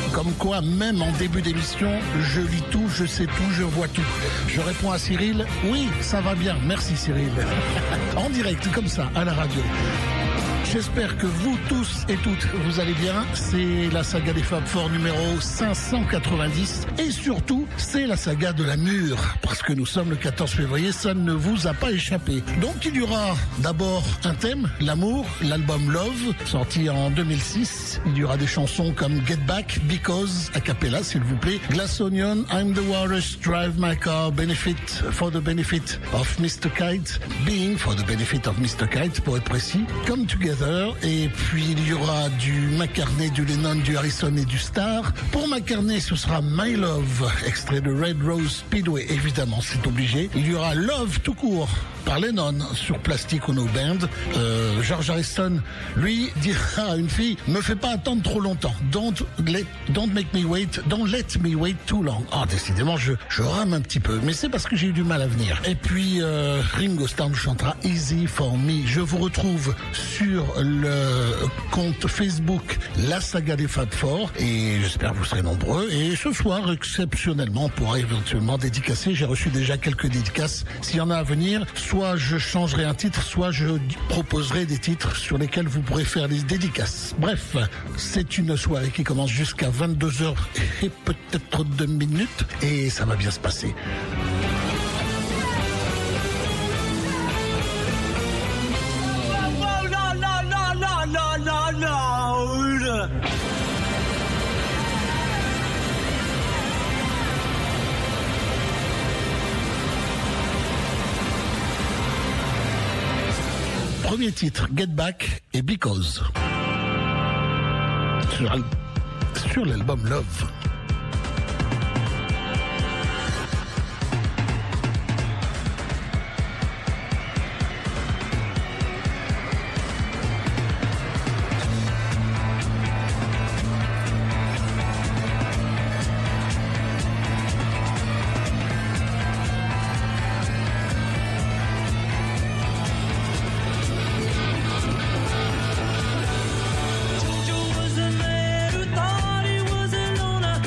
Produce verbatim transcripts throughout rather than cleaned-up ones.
Comme quoi, même en début d'émission, je lis tout, je sais tout, je vois tout. Je réponds à Cyril, oui, ça va bien, merci Cyril. En direct, comme ça, à la radio. J'espère que vous tous et toutes, vous allez bien. C'est la saga des Fab Four numéro cinq cent quatre-vingt-dix. Et surtout, c'est la saga de la mûre. Parce que nous sommes le quatorze février, ça ne vous a pas échappé. Donc il y aura d'abord un thème, l'amour, l'album Love, sorti en deux mille six. Il y aura des chansons comme Get Back, Because, a cappella s'il vous plaît, Glass Onion, I'm the Walrus, Drive My Car, Benefit, For the Benefit of mister Kite, Being, For the Benefit of mister Kite, pour être précis, Come Together. Et puis il y aura du McCartney, du Lennon, du Harrison et du Starr. Pour McCartney, ce sera My Love, extrait de Red Rose Speedway, évidemment, c'est obligé. Il y aura Love tout court par Lennon sur Plastic Ono Band. Euh, George Harrison, lui, dira à une fille, me fais pas attendre trop longtemps. Don't let, don't make me wait, don't let me wait too long. Ah, décidément, je, je rame un petit peu, mais c'est parce que j'ai eu du mal à venir. Et puis, euh, Ringo Starr chantera Easy for Me. Je vous retrouve sur le compte Facebook La Saga des Fab Four et j'espère que vous serez nombreux. Et ce soir, exceptionnellement, on pourra éventuellement dédicacer. J'ai reçu déjà quelques dédicaces. S'il y en a à venir, soit je changerai un titre, soit je proposerai des titres sur lesquels vous pourrez faire des dédicaces. Bref, c'est une soirée qui commence jusqu'à vingt-deux heures et peut-être deux minutes et ça va bien se passer. Premier titre, Get Back et Because. Sur, sur l'album Love. Jojo was a man who thought he was alone.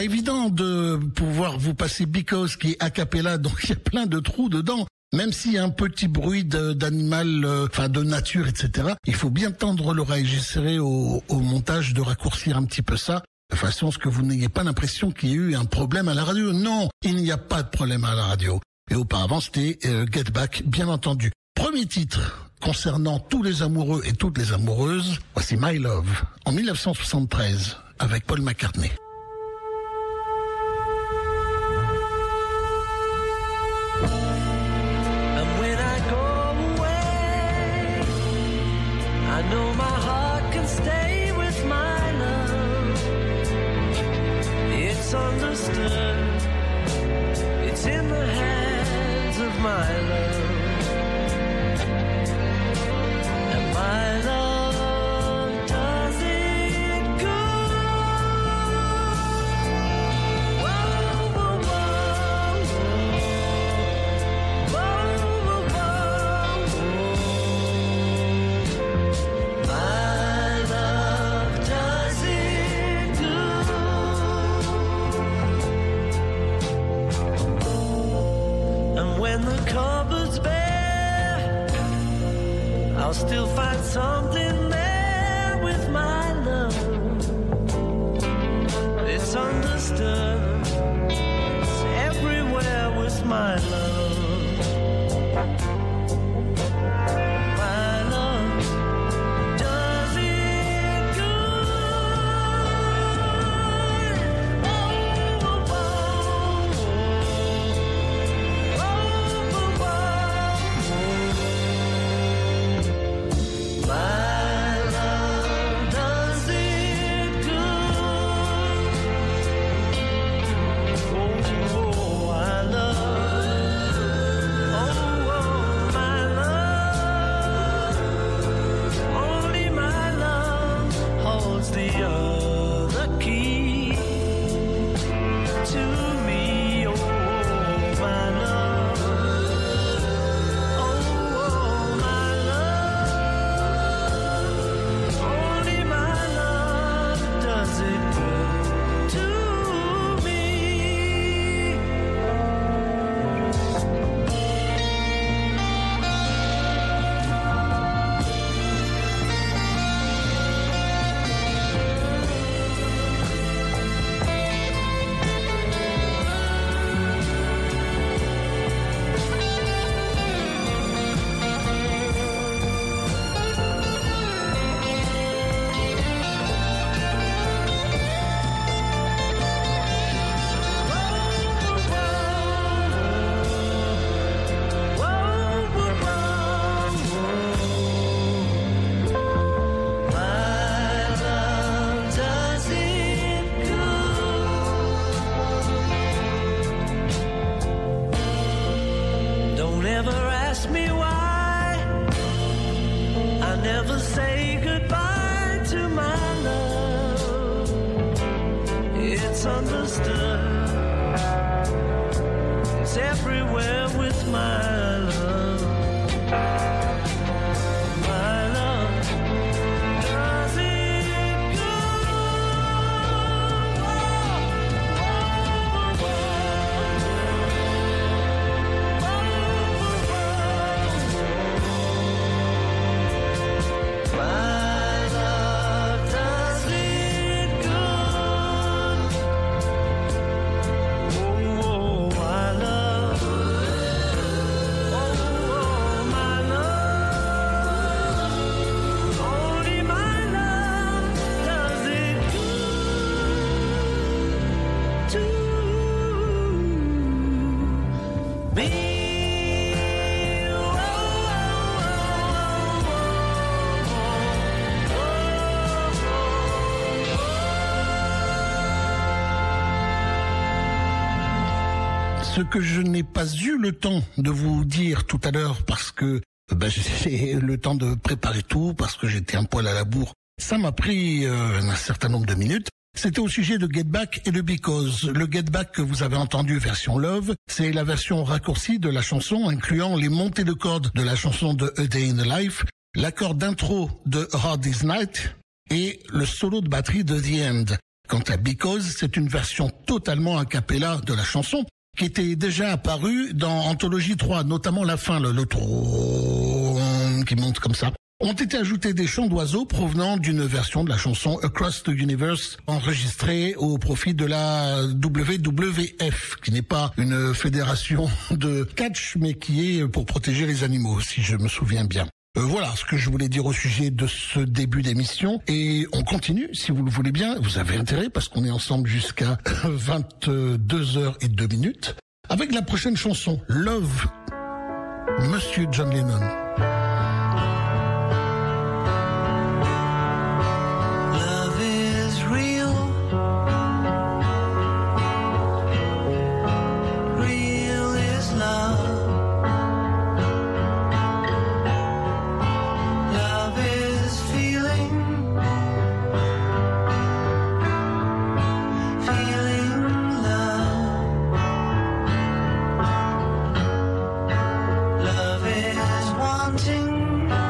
pas évident de pouvoir vous passer Because qui est a cappella, donc il y a plein de trous dedans. Même s'il y a un petit bruit d'animal, euh, enfin de nature, et cetera, il faut bien tendre l'oreille. J'essaierai au, au montage de raccourcir un petit peu ça, de façon à ce que vous n'ayez pas l'impression qu'il y a eu un problème à la radio. Non, il n'y a pas de problème à la radio. Et auparavant, c'était euh, Get Back, bien entendu. Premier titre concernant tous les amoureux et toutes les amoureuses, voici My Love, en mille neuf cent soixante-treize, avec Paul McCartney. I know my heart can stay with my love. It's understood. It's in the hands of my love. And my love does it good. Whoa, whoa, whoa, whoa. Whoa, whoa, whoa, whoa. When the cupboard's bare, I'll still find something there with my love. It's understood. It's everywhere with my love. My love does it good. Oh, oh, oh, oh. My love does it good. Oh, oh, I love. Oh, oh, my love. Only my love holds the other key to me. Oh, my love. Never say goodbye to my love. It's understood. It's everywhere with my love. My love does it good. Ce que je n'ai pas eu le temps de vous dire tout à l'heure parce que ben, j'ai le temps de préparer tout, parce que j'étais un poil à la bourre, ça m'a pris euh, un certain nombre de minutes. C'était au sujet de Get Back et de Because. Le Get Back que vous avez entendu version Love, c'est la version raccourcie de la chanson, incluant les montées de cordes de la chanson de A Day in the Life, l'accord d'intro de Hard Day's Night et le solo de batterie de The End. Quant à Because, c'est une version totalement a cappella de la chanson qui était déjà apparue dans Anthologie trois, notamment la fin, le, le trône qui monte comme ça. Ont été ajoutés des chants d'oiseaux provenant d'une version de la chanson Across the Universe enregistrée au profit de la W W F, qui n'est pas une fédération de catch, mais qui est pour protéger les animaux, si je me souviens bien. Euh, voilà ce que je voulais dire au sujet de ce début d'émission. Et on continue, si vous le voulez bien. Vous avez intérêt, parce qu'on est ensemble jusqu'à vingt-deux heures et deux minutes. Avec la prochaine chanson, Love, Monsieur John Lennon. Love is wanting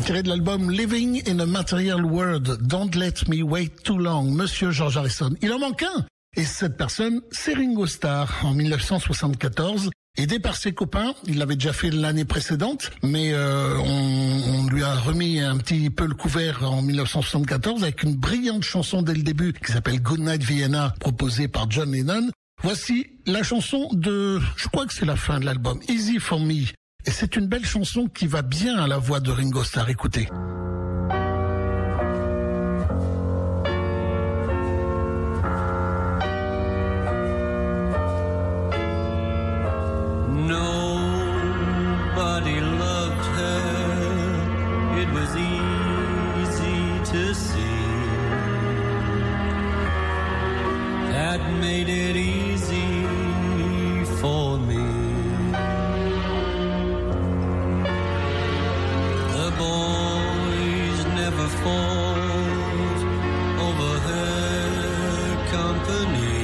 tiré de l'album Living in a Material World, Don't Let Me Wait Too Long, Monsieur George Harrison. Il en manque un. Et cette personne, c'est Ringo Starr, en mille neuf cent soixante-quatorze. Aidé par ses copains, il l'avait déjà fait l'année précédente, mais euh, on, on lui a remis un petit peu le couvert en mille neuf cent soixante-quatorze avec une brillante chanson dès le début qui s'appelle Goodnight Vienna, proposée par John Lennon. Voici la chanson de, je crois que c'est la fin de l'album, Easy for Me. Et c'est une belle chanson qui va bien à la voix de Ringo Starr. Écoutez. Nobody loved her, it was easy to see. That made it easy for me. The boys never fought over her company.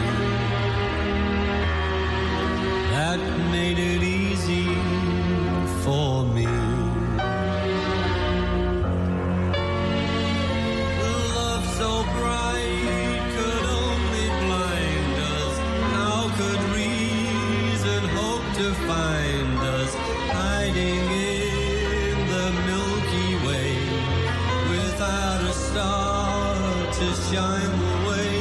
That made it easy for me. Love so bright could only blind us. How could reason hope to find us hiding in the Milky Way without a star to shine the way?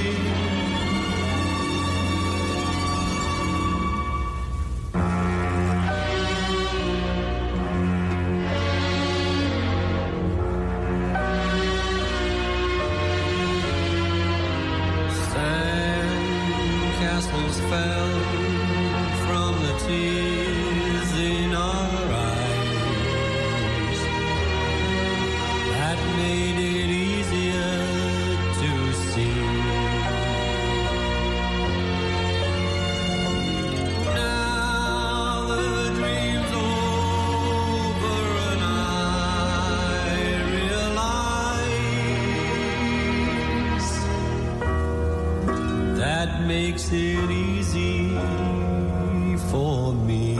Castles fell from the tears in our eyes. That made it easier to see. Now the dream's over and I realize that makes it easy for me.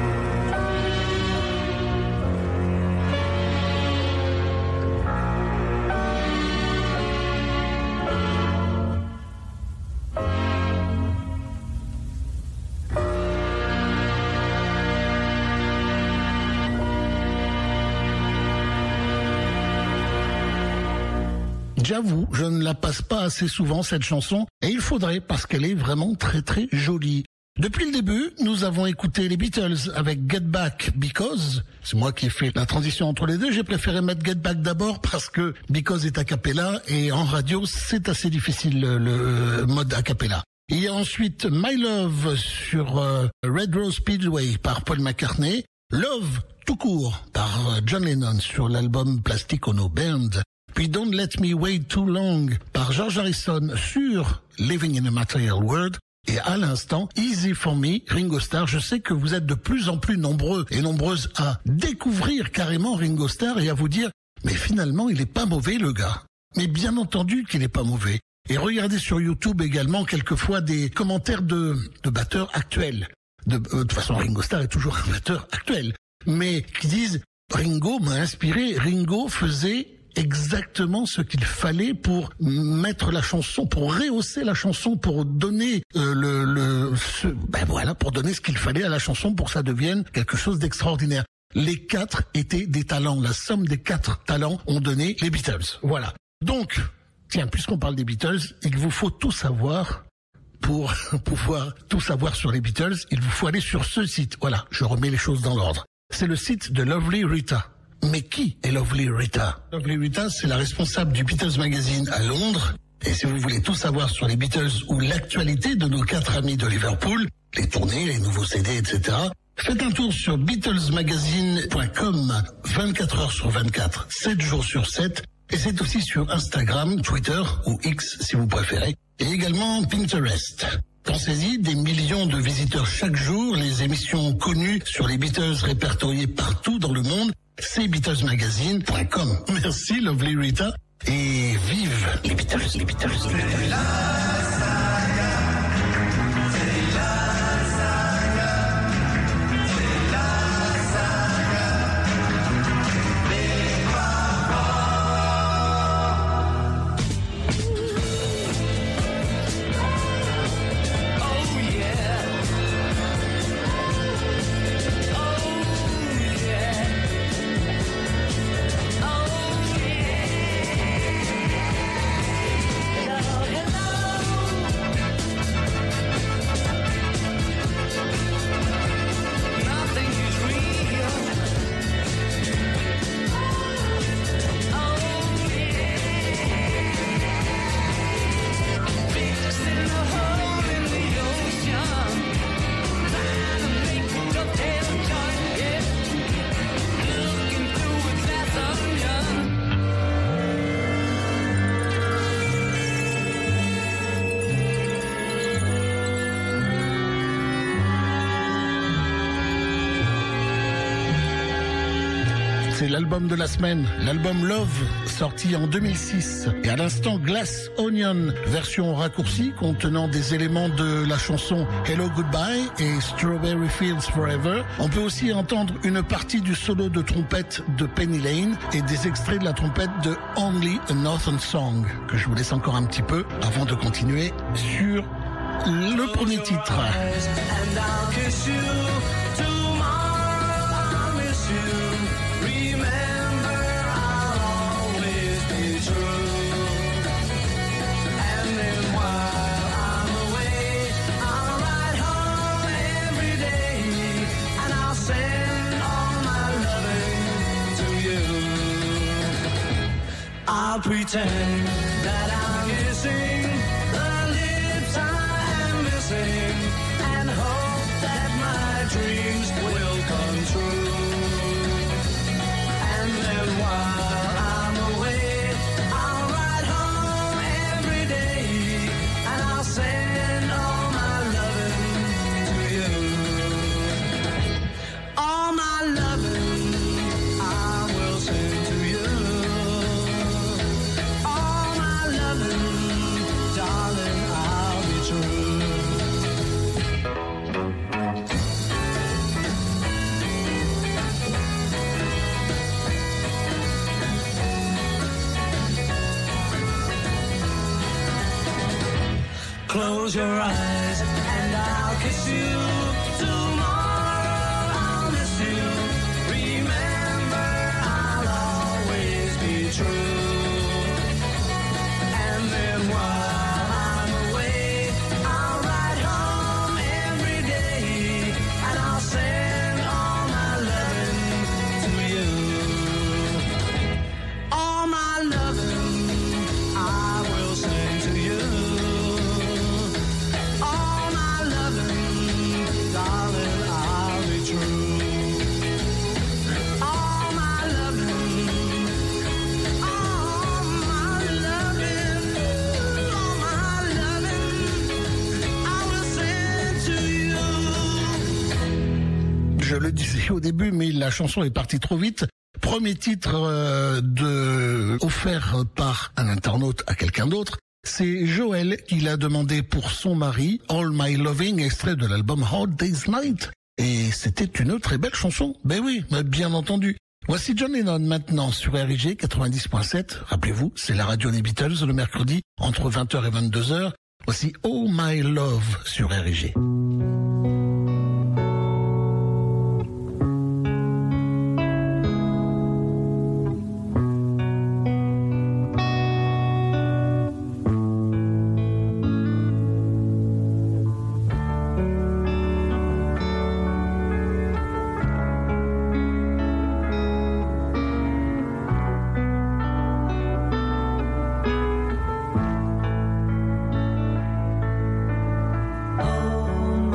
J'avoue, je ne la passe pas assez souvent cette chanson, et il faudrait parce qu'elle est vraiment très très jolie. Depuis le début, nous avons écouté les Beatles avec Get Back Because. C'est moi qui ai fait la transition entre les deux. J'ai préféré mettre Get Back d'abord parce que Because est a cappella et en radio, c'est assez difficile le, le mode a cappella. Il y a ensuite My Love sur euh, Red Rose Speedway par Paul McCartney. Love tout court par euh, John Lennon sur l'album Plastic Ono Band. Puis Don't Let Me Wait Too Long par George Harrison sur Living in a Material World. Et à l'instant, Easy for Me, Ringo Starr. Je sais que vous êtes de plus en plus nombreux et nombreuses à découvrir carrément Ringo Starr et à vous dire, mais finalement, il est pas mauvais, le gars. Mais bien entendu qu'il est pas mauvais. Et regardez sur YouTube également quelquefois des commentaires de, de batteurs actuels. De, euh, de toute façon, Ringo Starr est toujours un batteur actuel. Mais qui disent, Ringo m'a inspiré, Ringo faisait exactement ce qu'il fallait pour mettre la chanson, pour rehausser la chanson, pour donner euh, le, le ce, ben voilà, pour donner ce qu'il fallait à la chanson pour que ça devienne quelque chose d'extraordinaire. Les quatre étaient des talents. La somme des quatre talents ont donné les Beatles. Voilà. Donc, tiens, puisqu'on parle des Beatles et qu'il vous faut tout savoir, pour pouvoir tout savoir sur les Beatles, il vous faut aller sur ce site. Voilà, je remets les choses dans l'ordre. C'est le site de Lovely Rita. Mais qui est Lovely Rita? Lovely Rita, c'est la responsable du Beatles Magazine à Londres. Et si vous voulez tout savoir sur les Beatles ou l'actualité de nos quatre amis de Liverpool, les tournées, les nouveaux C D, et cetera, faites un tour sur Beatles Magazine point com, vingt-quatre heures sur vingt-quatre, sept jours sur sept. Et c'est aussi sur Instagram, Twitter ou X si vous préférez. Et également Pinterest. Pensez-y, des millions de visiteurs chaque jour, les émissions connues sur les Beatles répertoriées partout dans le monde. C'est Beatles Magazine point com. Merci Lovely Rita et vive les Beatles, les Beatles, les Beatles. Big C'est l'album de la semaine, l'album Love, sorti en deux mille six. Et à l'instant, Glass Onion, version raccourcie contenant des éléments de la chanson Hello Goodbye et Strawberry Fields Forever. On peut aussi entendre une partie du solo de trompette de Penny Lane et des extraits de la trompette de Only a Northern Song, que je vous laisse encore un petit peu avant de continuer sur le premier titre. I'll pretend that I'm kissing the lips I am missing and hope that my dreams will come true. And then while I'm away, I'll ride home every day and I'll send all my loving to you. All my loving I will send to you. Close your eyes and I'll kiss you. Tomorrow I'll miss you. Remember, I'll always be true. And then while I'm away, I'll ride home every day and I'll send all my loving to you. All my loving I will send to you. Je le disais au début, mais la chanson est partie trop vite. Premier titre euh, de offert par un internaute à quelqu'un d'autre. C'est Joël qui l'a demandé pour son mari, All My Loving, extrait de l'album Hard Day's Night. Et c'était une très belle chanson. Ben oui, bien entendu. Voici John Lennon maintenant sur R I G quatre-vingt-dix point sept. Rappelez-vous, c'est la radio des Beatles le mercredi entre vingt heures et vingt-deux heures. Voici Oh My Love sur R I G. Oh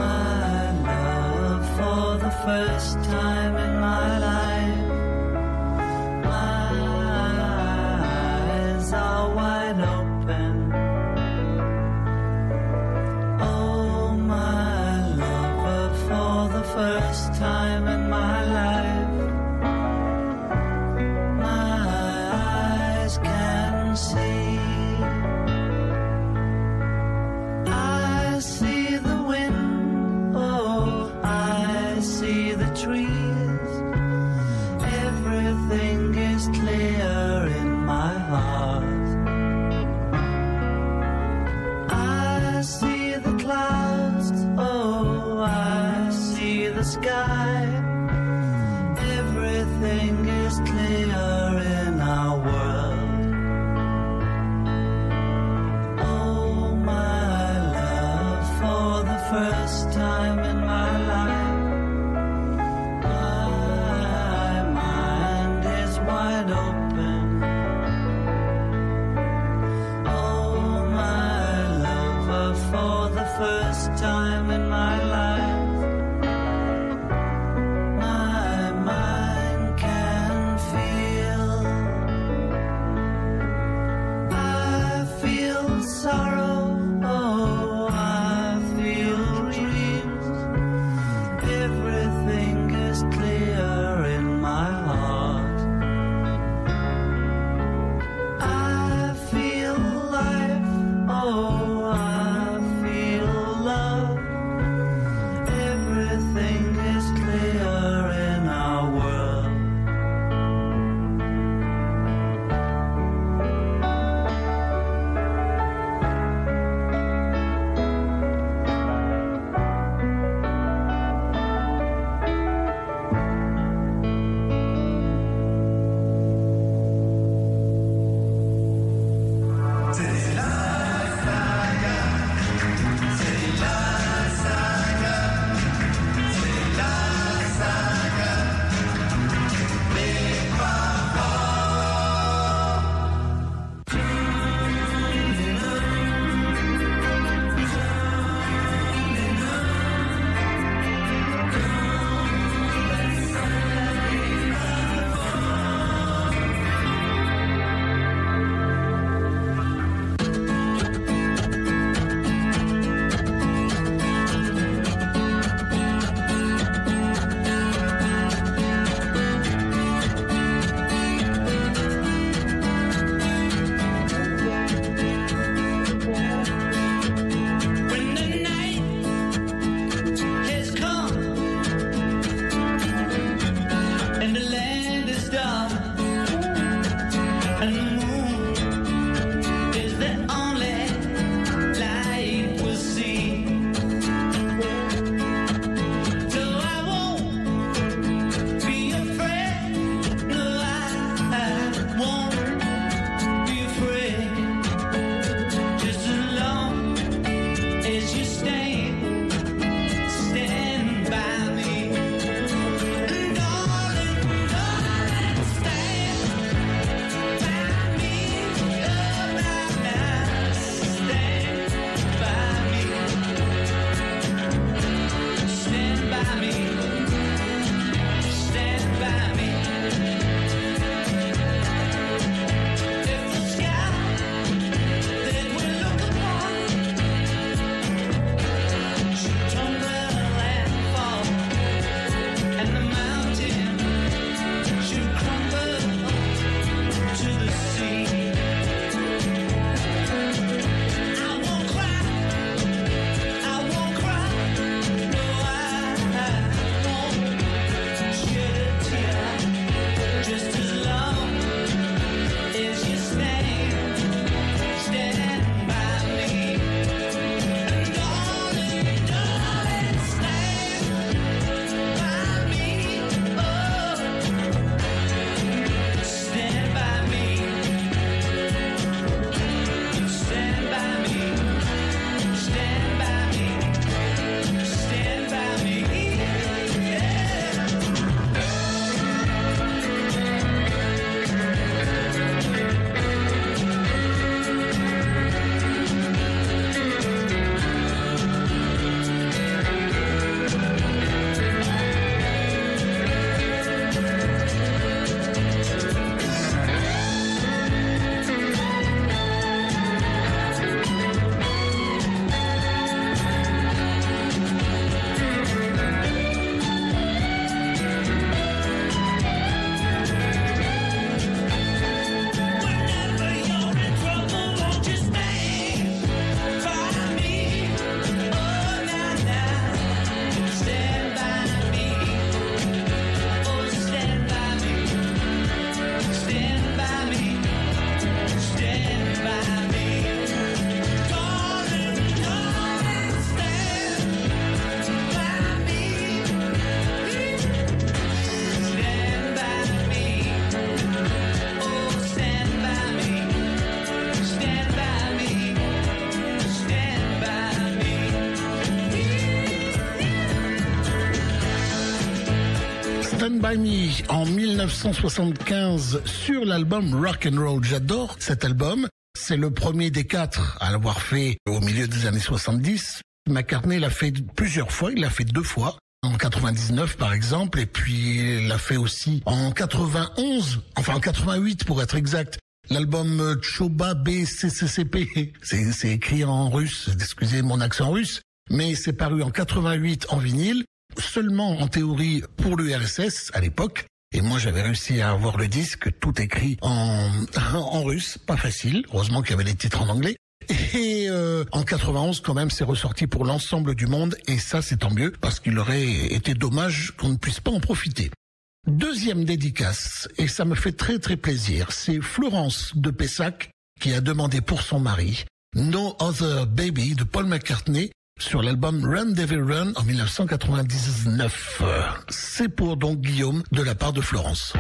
Limey en mille neuf cent soixante-quinze sur l'album Rock and Roll. J'adore cet album. C'est le premier des quatre à l'avoir fait au milieu des années soixante-dix. McCartney l'a fait plusieurs fois, il l'a fait deux fois. En quatre-vingt-dix-neuf par exemple, et puis il l'a fait aussi en quatre-vingt-onze, enfin en quatre-vingt-huit pour être exact. L'album Choba B C C C P, c'est, c'est écrit en russe, excusez mon accent russe, mais c'est paru en quatre-vingt-huit en vinyle, seulement en théorie pour l'U R S S à l'époque. Et moi j'avais réussi à avoir le disque tout écrit en, en russe, pas facile, heureusement qu'il y avait des titres en anglais. Et euh, en quatre-vingt-onze quand même c'est ressorti pour l'ensemble du monde, et ça c'est tant mieux parce qu'il aurait été dommage qu'on ne puisse pas en profiter. Deuxième dédicace, et ça me fait très très plaisir, c'est Florence de Pessac qui a demandé pour son mari No Other Baby de Paul McCartney sur l'album Run Devil Run en mille neuf cent quatre-vingt-dix-neuf. C'est pour donc Guillaume de la part de Florence.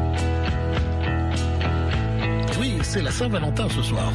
Oui, c'est la Saint-Valentin ce soir.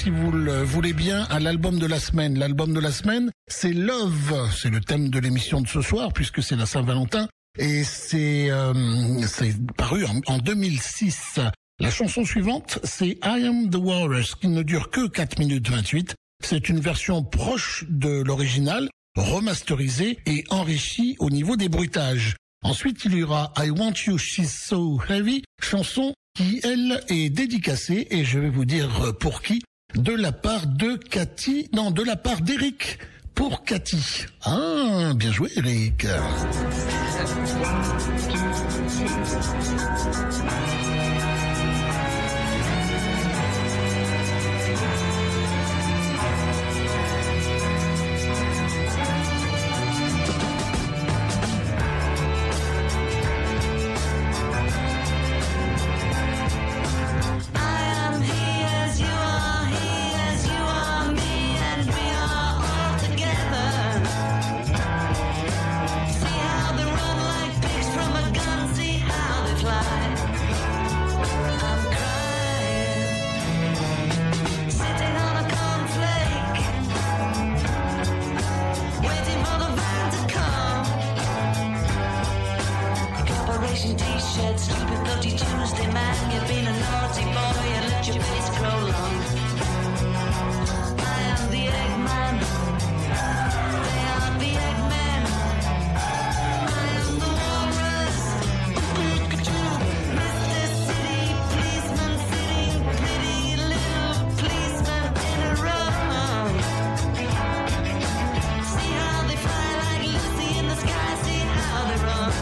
si vous le voulez bien, à l'album de la semaine. L'album de la semaine, c'est Love. C'est le thème de l'émission de ce soir, puisque c'est la Saint-Valentin. Et c'est euh, c'est paru en, en deux mille six. La chanson suivante, c'est I Am The Walrus, qui ne dure que quatre minutes vingt-huit. C'est une version proche de l'original, remasterisée et enrichie au niveau des bruitages. Ensuite, il y aura I Want You, She's So Heavy, chanson qui, elle, est dédicacée, et je vais vous dire pour qui, de la part de Cathy, non, de la part d'Eric, pour Cathy. Ah, bien joué, Eric. T-shirt, stupid bloody Tuesday man. You've been a naughty boy and let your face grow long. I am the Eggman. They are the Eggmen. I am the Walrus. Mister City Policeman, sitting pretty little policeman in a row. See how they fly like Lucy in the sky. See how they run.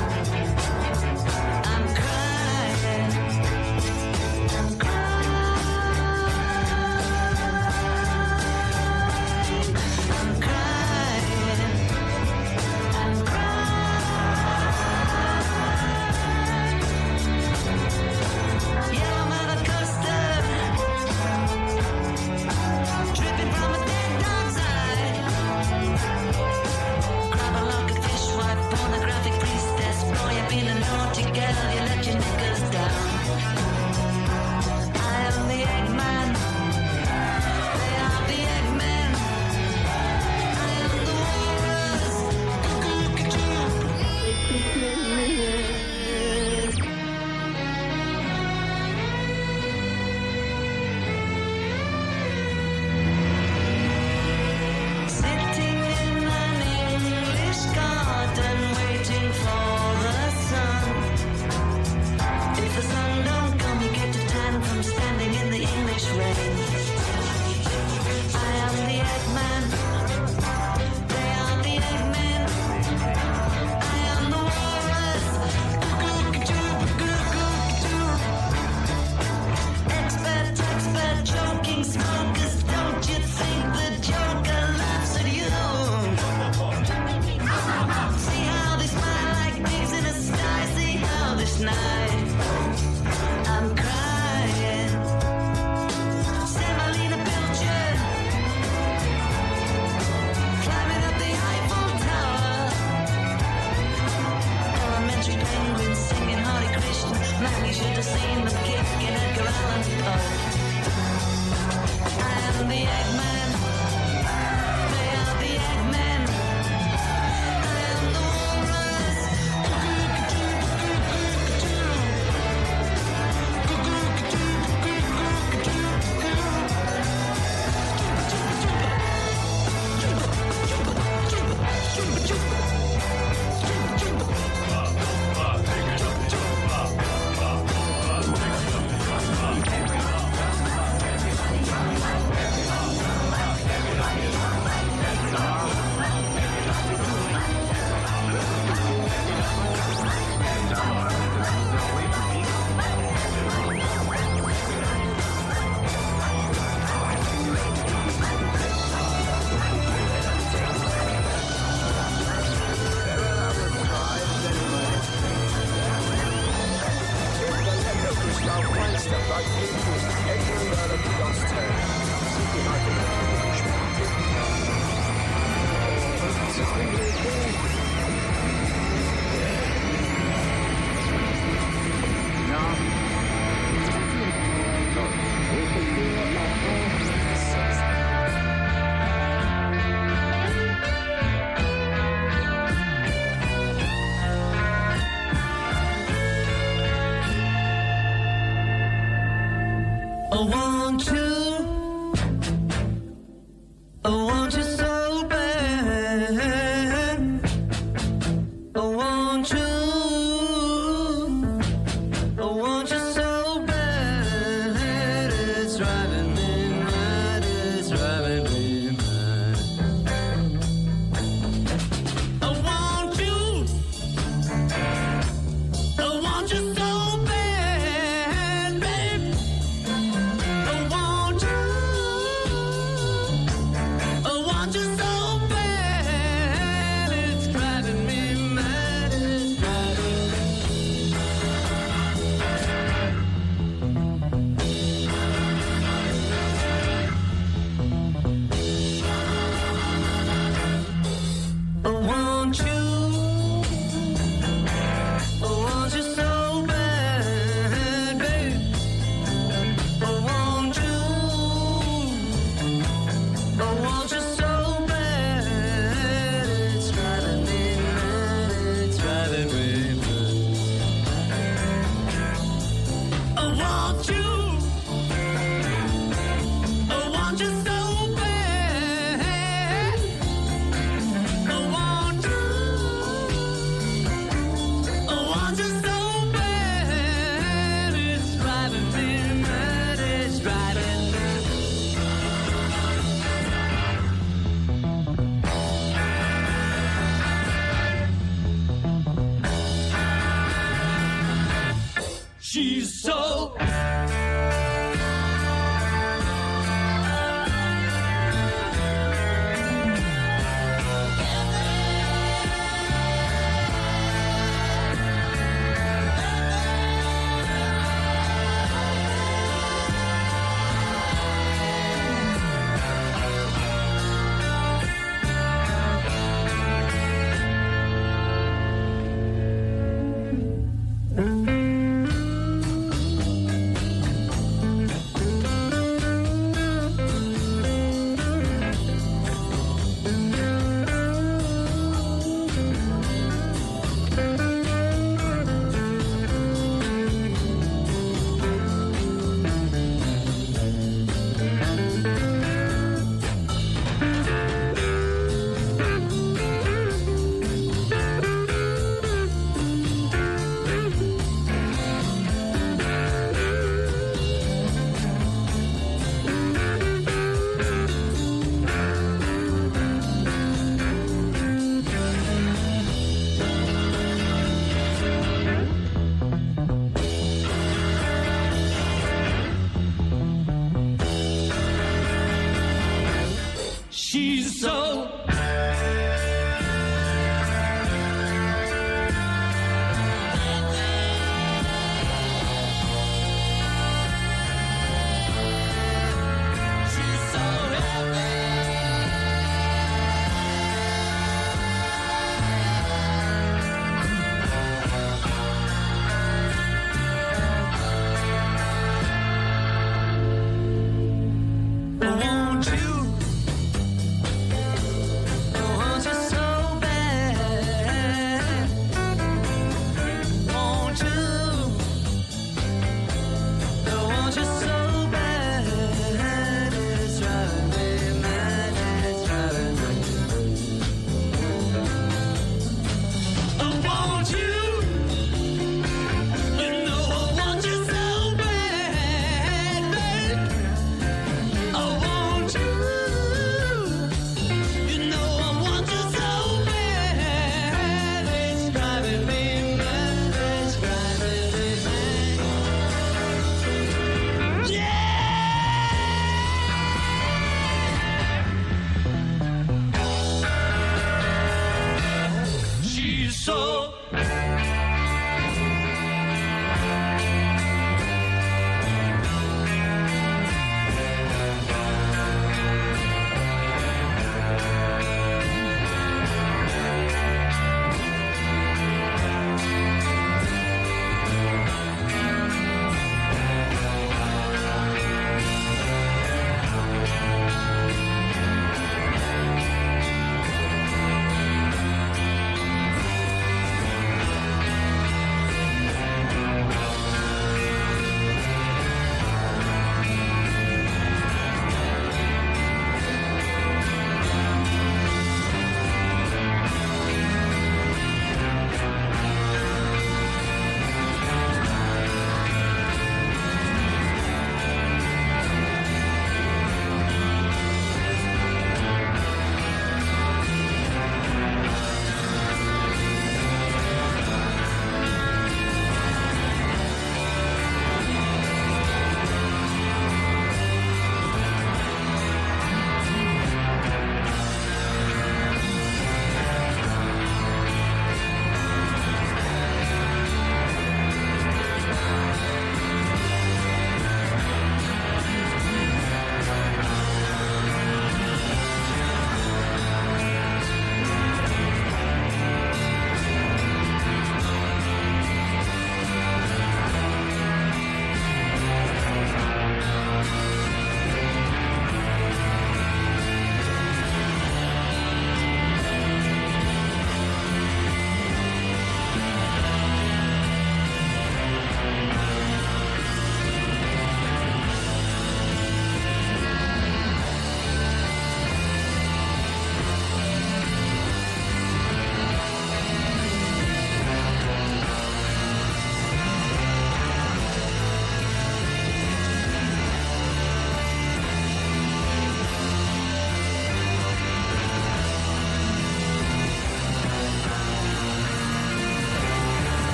I'm crying, I'm crying.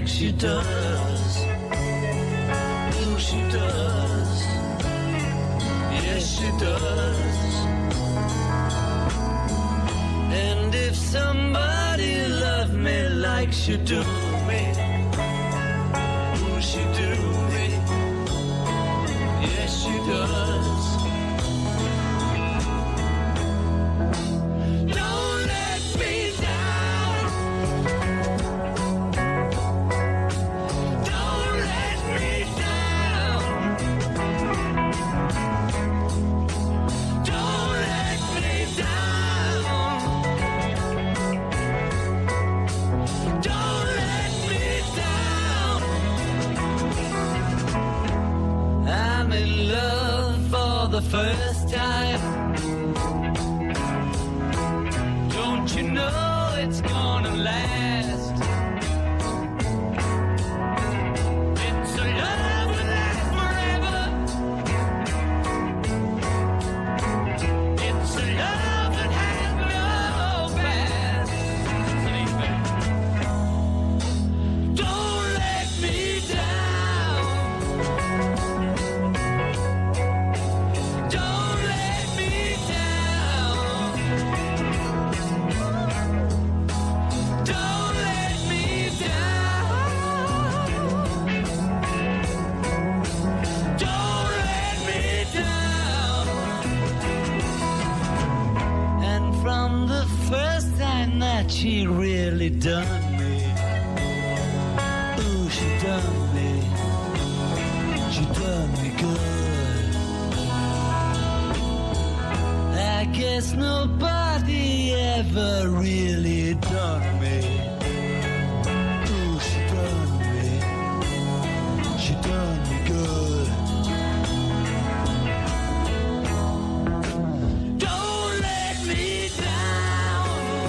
like she does. Oh, she does. Yes, she does. And if somebody loved me like she do me, oh, she do me. Yes, she does. The first time, don't you know it's gonna last? It's a love that lasts forever. It's a love that has no past. Don't let me down. She really done me. Ooh, she done me. She done me good. I guess nobody ever really done me. Ooh, she done me. She done me good. Don't let me down.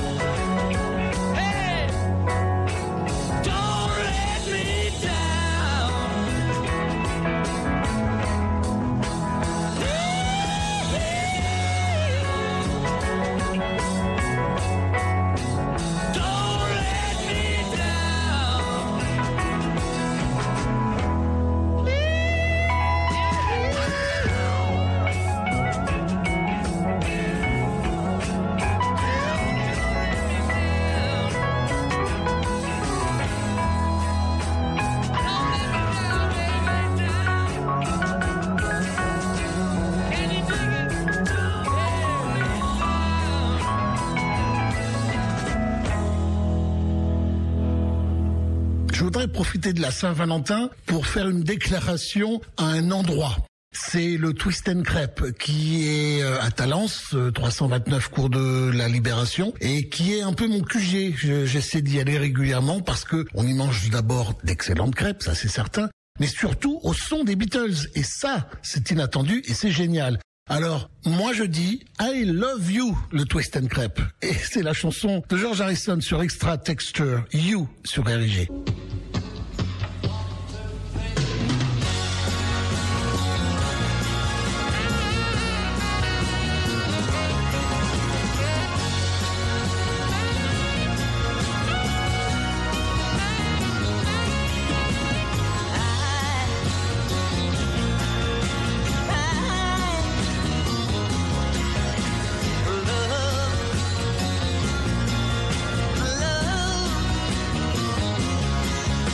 Je voudrais profiter de la Saint-Valentin pour faire une déclaration à un endroit. C'est le Twist and Crêpe qui est à Talence, trois cent vingt-neuf cours de la Libération, et qui est un peu mon Q G. Je, j'essaie d'y aller régulièrement parce que on y mange d'abord d'excellentes crêpes, ça c'est certain, mais surtout au son des Beatles. Et ça, c'est inattendu et c'est génial. Alors, moi je dis I love you, le Twist and Crêpe. Et c'est la chanson de George Harrison sur Extra Texture, You, sur R I G. Love, love.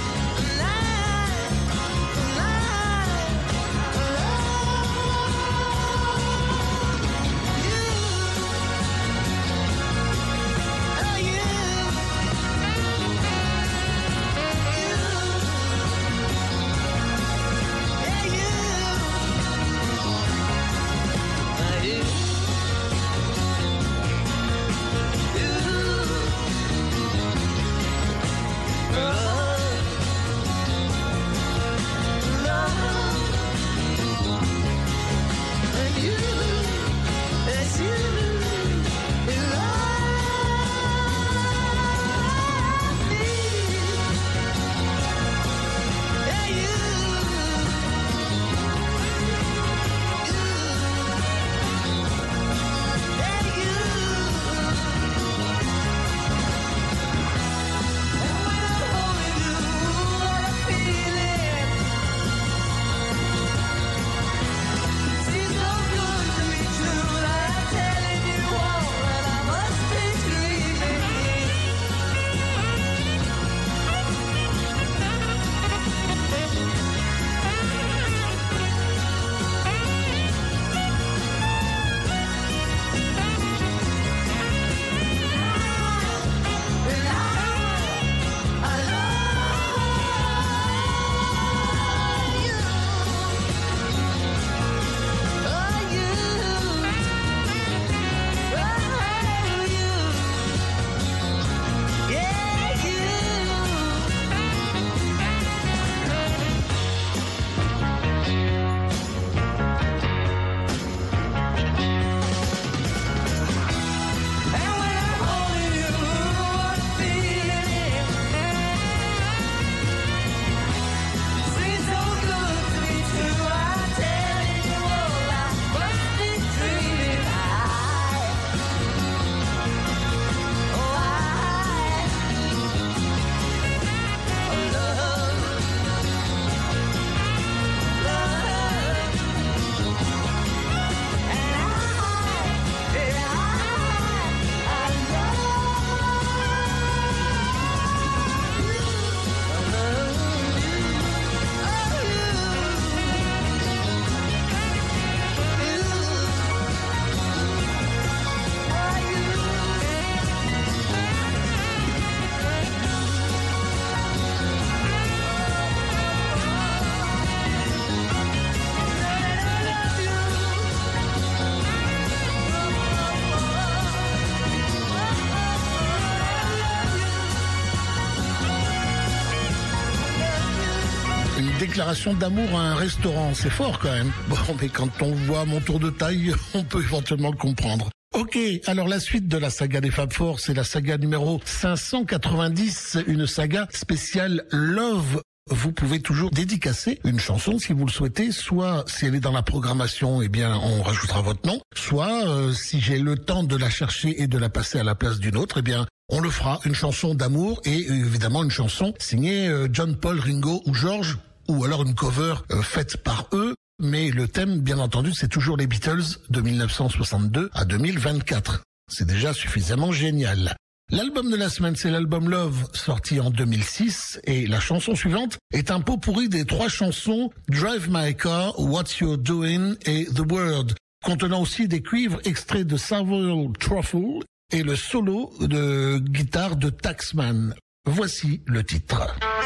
déclaration d'amour à un restaurant, c'est fort quand même. Bon, mais quand on voit mon tour de taille, on peut éventuellement le comprendre. Ok, alors la suite de la saga des Fab Four, c'est la saga numéro cinq cent quatre-vingt-dix, une saga spéciale Love. Vous pouvez toujours dédicacer une chanson si vous le souhaitez, soit si elle est dans la programmation, eh bien on rajoutera votre nom, soit euh, si j'ai le temps de la chercher et de la passer à la place d'une autre, eh bien on le fera, une chanson d'amour et évidemment une chanson signée euh, John, Paul, Ringo ou George, ou alors une cover euh, faite par eux. Mais le thème, bien entendu, c'est toujours les Beatles de mille neuf cent soixante-deux à deux mille vingt-quatre. C'est déjà suffisamment génial. L'album de la semaine, c'est l'album Love, sorti en deux mille six, et la chanson suivante est un pot pourri des trois chansons Drive My Car, What You're Doing et The Word, contenant aussi des cuivres extraits de Savile Truffle et le solo de guitare de Taxman. Voici le titre.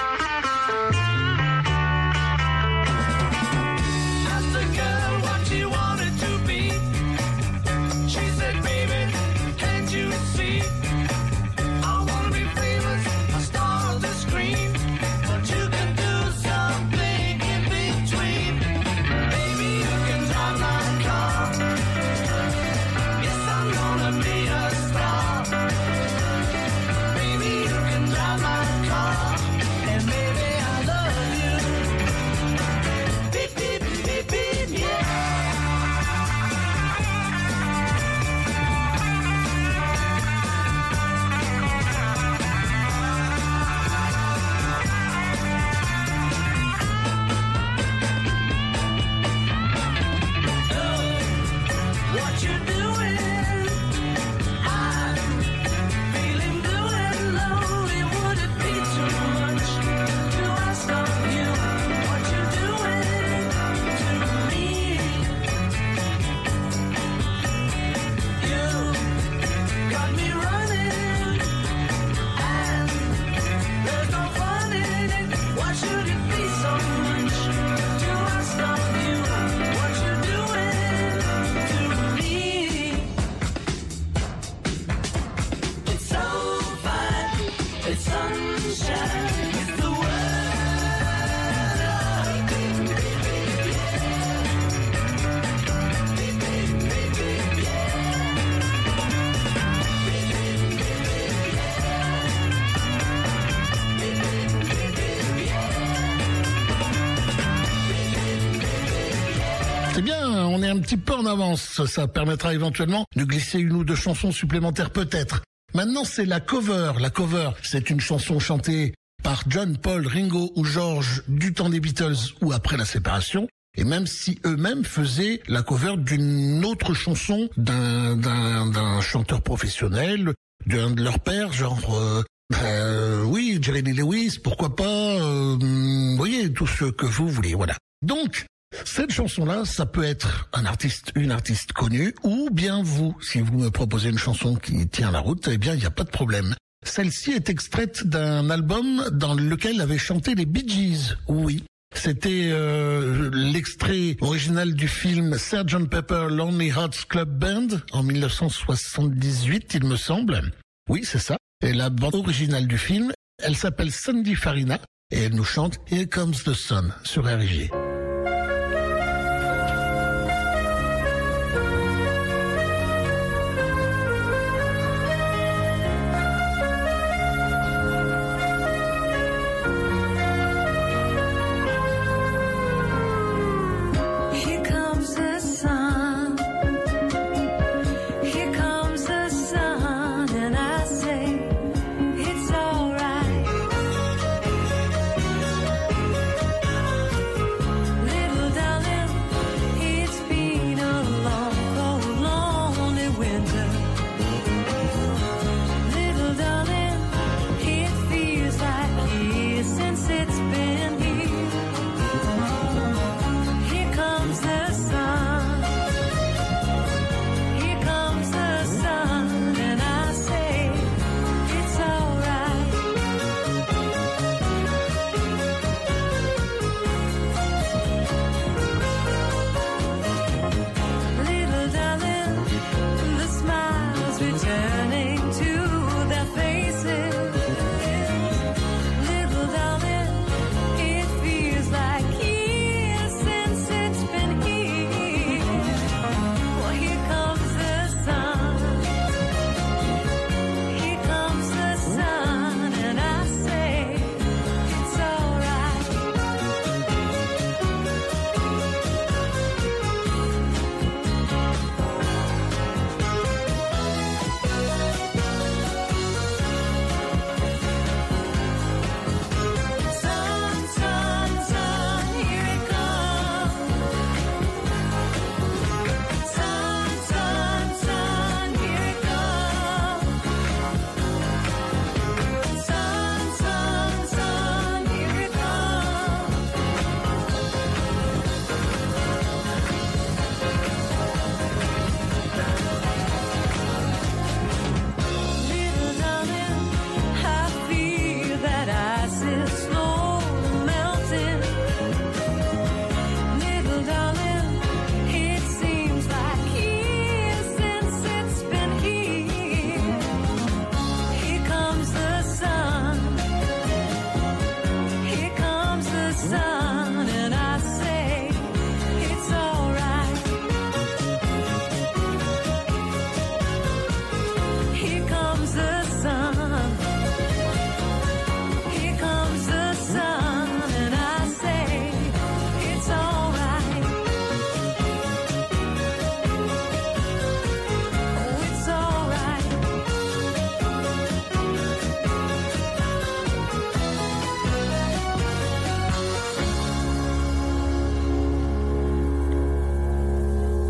C'est bien, on est un petit peu en avance. Ça permettra éventuellement de glisser une ou deux chansons supplémentaires peut-être. Maintenant, c'est la cover. La cover, c'est une chanson chantée par John, Paul, Ringo ou George du temps des Beatles ou après la séparation. Et même si eux-mêmes faisaient la cover d'une autre chanson d'un, d'un, d'un chanteur professionnel, d'un de leurs pères, genre... Euh, euh, oui, Jerry Lee Lewis, pourquoi pas, euh, vous voyez, tout ce que vous voulez, voilà. Donc, cette chanson-là, ça peut être un artiste, une artiste connue, ou bien vous, si vous me proposez une chanson qui tient la route, eh bien, il n'y a pas de problème. Celle-ci est extraite d'un album dans lequel avaient chanté les Bee Gees, oui. C'était euh, l'extrait original du film sergeant Pepper Lonely Hearts Club Band en mille neuf cent soixante-dix-huit, il me semble. Oui, c'est ça. Et la bande originale du film, elle s'appelle Sandy Farina et elle nous chante Here Comes the Sun sur R I G.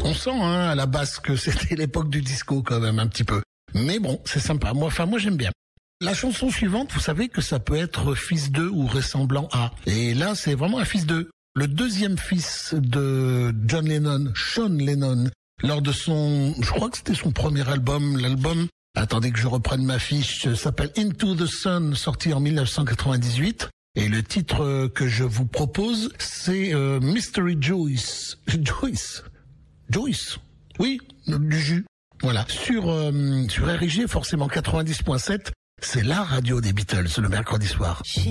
On sent hein, à la basse que c'était l'époque du disco quand même un petit peu. Mais bon, c'est sympa. Moi, enfin moi j'aime bien. La chanson suivante, vous savez que ça peut être fils de ou ressemblant à. Et là, c'est vraiment un fils de. Le deuxième fils de John Lennon, Sean Lennon, lors de son, je crois que c'était son premier album, l'album, attendez que je reprenne ma fiche, s'appelle Into the Sun, sorti en mille neuf cent quatre-vingt-dix-huit. Et le titre que je vous propose, c'est euh, Mystery Joyce. Joyce Joyce Oui, du jus. Voilà. Sur, euh, sur R I G, forcément quatre-vingt-dix point sept, c'est la radio des Beatles, le mercredi soir. She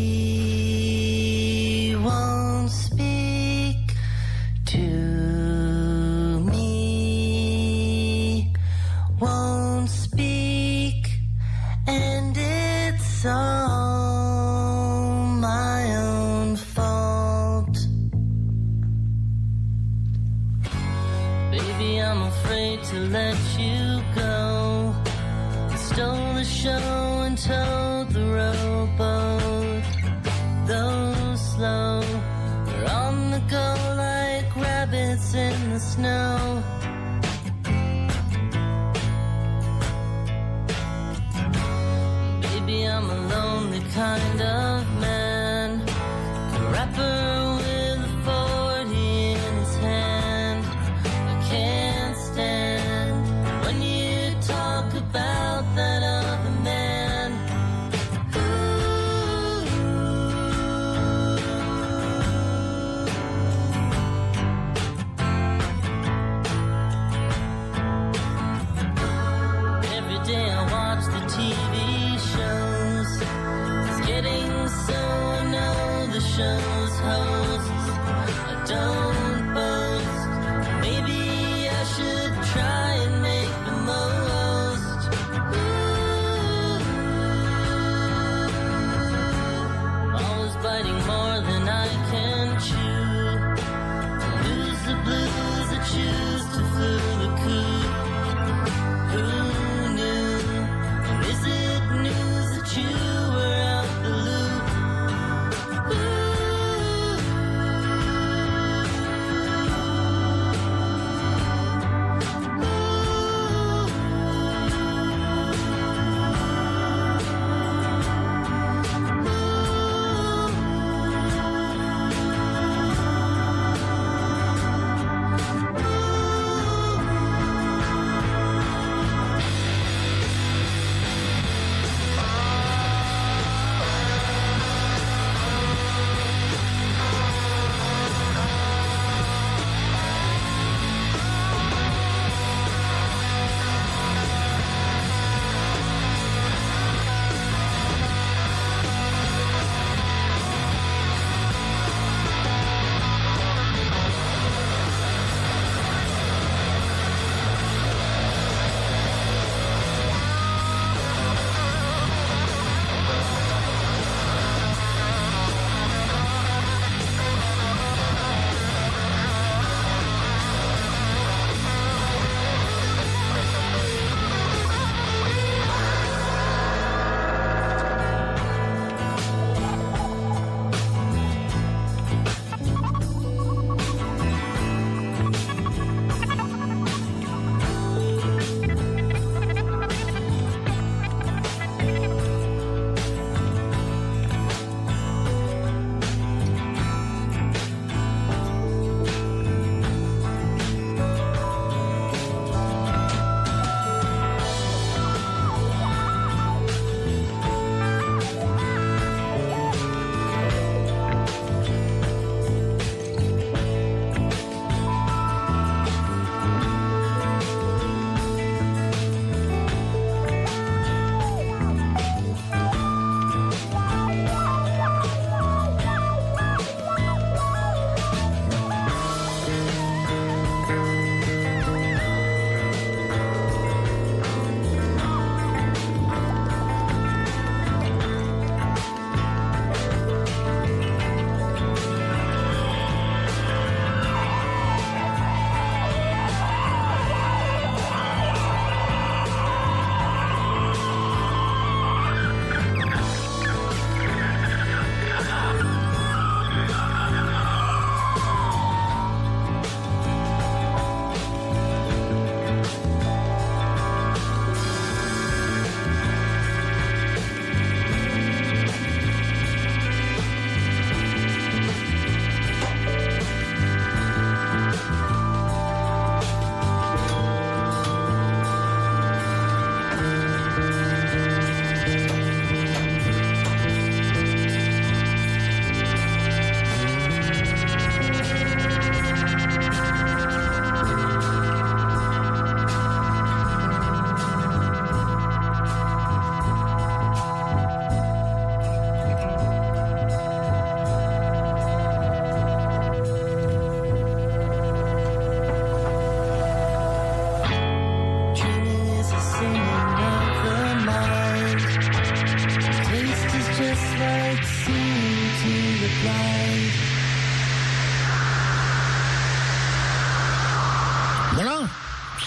won't speak to me, won't speak, and it's all my own fault. Baby, I'm afraid to let you go. Stole the show and towed the rowboat. Though slow, we're on the go like rabbits in the snow. Baby, I'm a lonely kind of man, a rapper with a forty in his hand. I can't stand when you talk about that other man. Every day I watch the T V shows. It's getting so I know the show's hosts. I don't boast. Maybe I should try and make the most. Always biting more than I can chew. Lose the blues, I choose to flew the coop. Who knew? And is it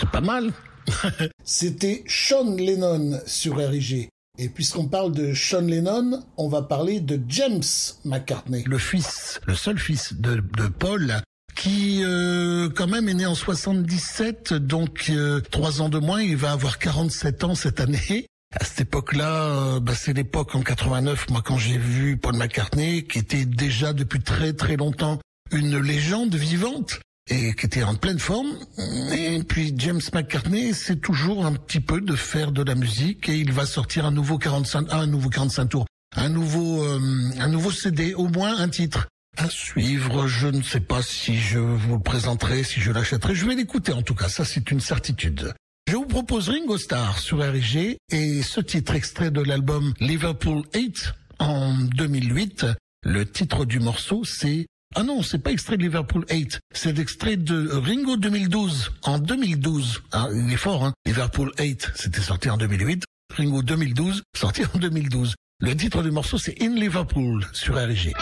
C'est pas mal. C'était Sean Lennon sur R I G. Et puisqu'on parle de Sean Lennon, on va parler de James McCartney, le fils, le seul fils de, de Paul, qui euh, quand même est né en soixante-dix-sept, donc euh, trois ans de moins, il va avoir quarante-sept ans cette année. À cette époque-là, euh, bah, c'est l'époque en quatre-vingt-neuf, moi quand j'ai vu Paul McCartney, qui était déjà depuis très très longtemps une légende vivante, et qui était en pleine forme. Et puis James McCartney, c'est toujours un petit peu de faire de la musique, et il va sortir un nouveau quarante-cinq, ah, un nouveau quarante-cinq tours, un nouveau, euh, un nouveau C D, au moins un titre. À suivre, je ne sais pas si je vous le présenterai, si je l'achèterai. Je vais l'écouter en tout cas, ça c'est une certitude. Je vous propose Ringo Starr sur R I G, et ce titre extrait de l'album Liverpool huit en deux mille huit. Le titre du morceau, c'est... Ah non, c'est pas extrait de Liverpool huit, c'est extrait de Ringo deux mille douze. En deux mille douze, ah, il est fort, hein. Liverpool huit, c'était sorti en deux mille huit. Ringo deux mille douze, sorti en deux mille douze. Le titre du morceau, c'est In Liverpool sur R I G.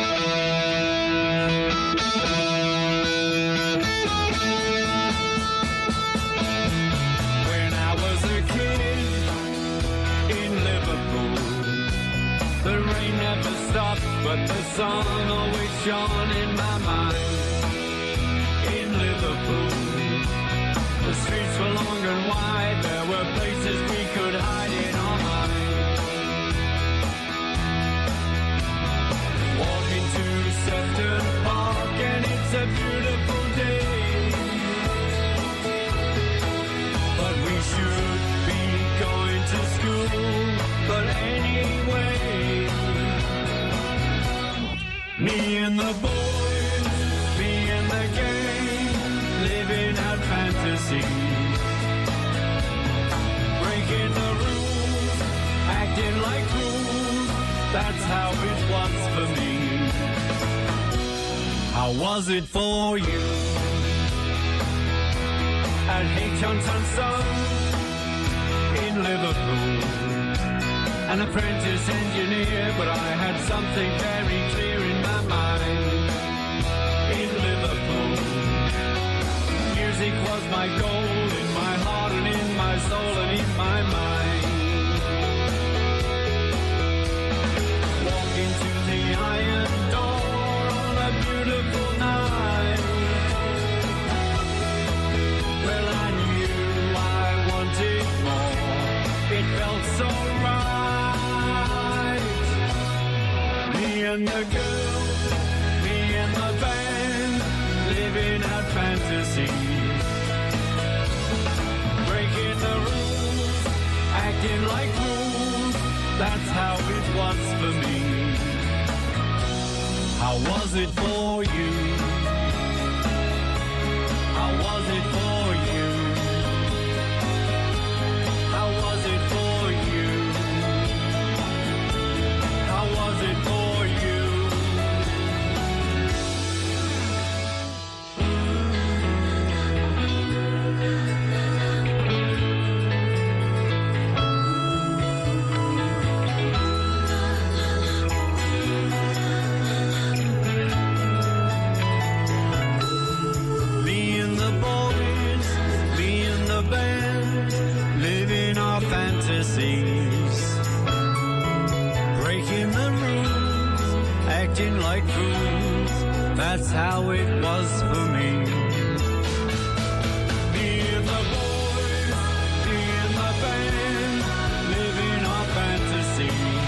But the sun always shone in my mind. In Liverpool, the streets were long and wide. There were places we could hide in our mind. Walk into Sefton Park and it's a beautiful day. But we should be going to school. But anyway, me and the boys, me and the gang, living out fantasies, breaking the rules, acting like fools, that's how it was for me. How was it for you? At H. Johnson Sons in Liverpool, an apprentice engineer, but I had something very clear in my mind. In Liverpool, music was my goal, in my heart and in my soul and in my mind. Walk into the iron door on a beautiful night. Well, I knew I wanted more, it felt so right. Me and the girl, me and the band, living out fantasies, breaking the rules, acting like fools, that's how it was for me. How was it for you? How was it for you? How was it for you? How was it for you? Me and the boys, me and the band, living our fantasies, breaking the rules, acting like fools, that's how it was for me. Me and the boys, me and the band, living our fantasies,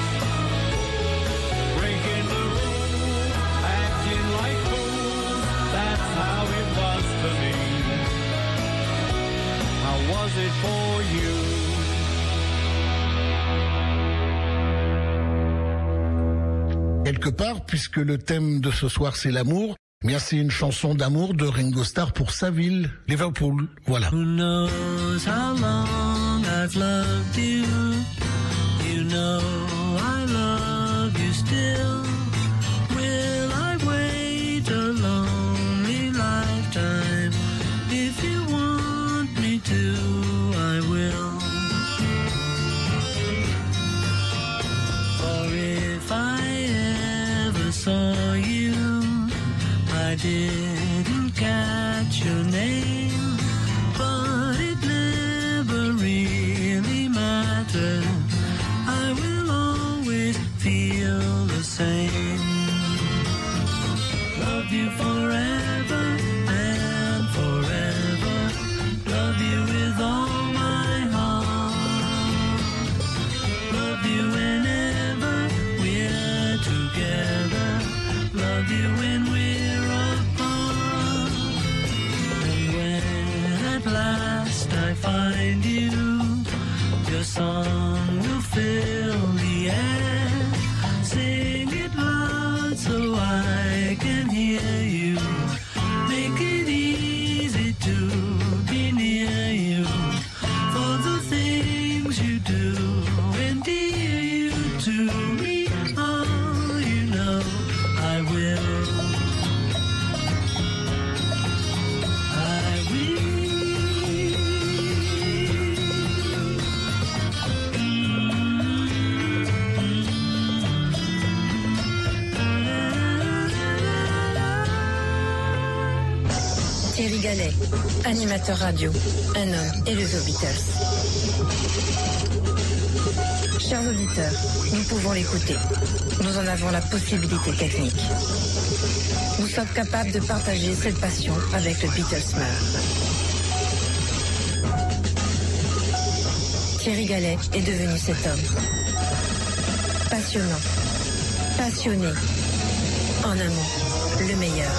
breaking the rules, acting like fools, that's how it was for me. How was it for you? Quelque part, puisque le thème de ce soir c'est l'amour, eh bien c'est une chanson d'amour de Ringo Starr pour sa ville, Liverpool. Voilà. Who knows how long I've loved you? You know I love you still. Will I wait a lonely lifetime? If you want me to, I will. For if I ever saw you, I didn't catch your name, but at last I find you, your song will fill the air. Sing it loud so I can hear you. Make it easy to be near you. For the things you do endear you to me. Oh, you know I will. I will. Thierry Gallet, animateur radio, un homme et le The Beatles. Chers auditeurs, nous pouvons l'écouter. Nous en avons la possibilité technique. Nous sommes capables de partager cette passion avec le Beatlesman. Thierry Gallet est devenu cet homme. Passionnant, passionné, en un mot, le meilleur.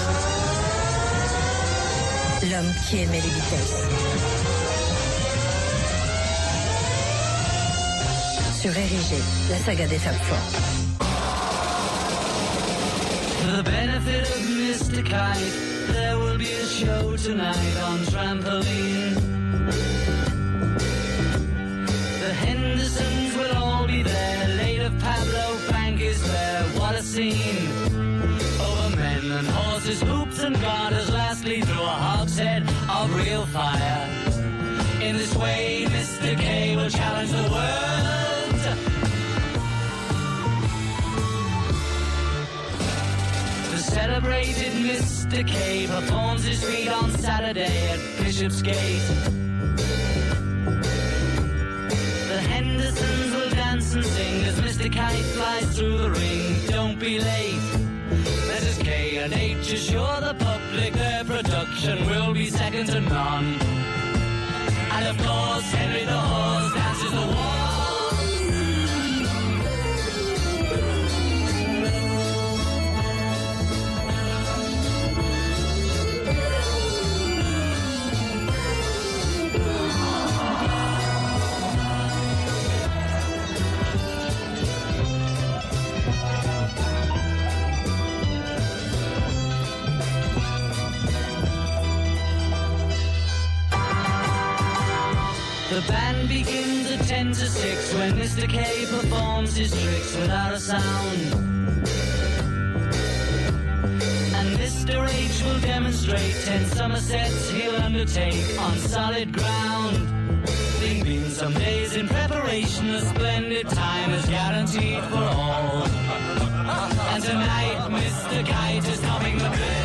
L'homme qui aimait les Beatles. Sur R I G, la saga des Fab Four. For the benefit of Mister Kite, there will be a show tonight on trampoline. The Hendersons will all be there. Late of Pablo Frank is there. What a scene! Over men and horses, hoops and garters. Lastly, through a hogshead of real fire. In this way, Mister K will challenge the world. The celebrated Mister K performs his feat on Saturday at Bishopsgate. The Hendersons will dance and sing as Mister Kite flies through the ring. Don't be late. Letters K and H assure the public their production will be second to none. And of course, Henry the Horse dances the waltz. The band begins at ten to six when Mister K performs his tricks without a sound. And Mister H will demonstrate ten Somersets he'll undertake on solid ground. There've been some days in preparation, a splendid time is guaranteed for all. And tonight Mister Kite is topping the bill.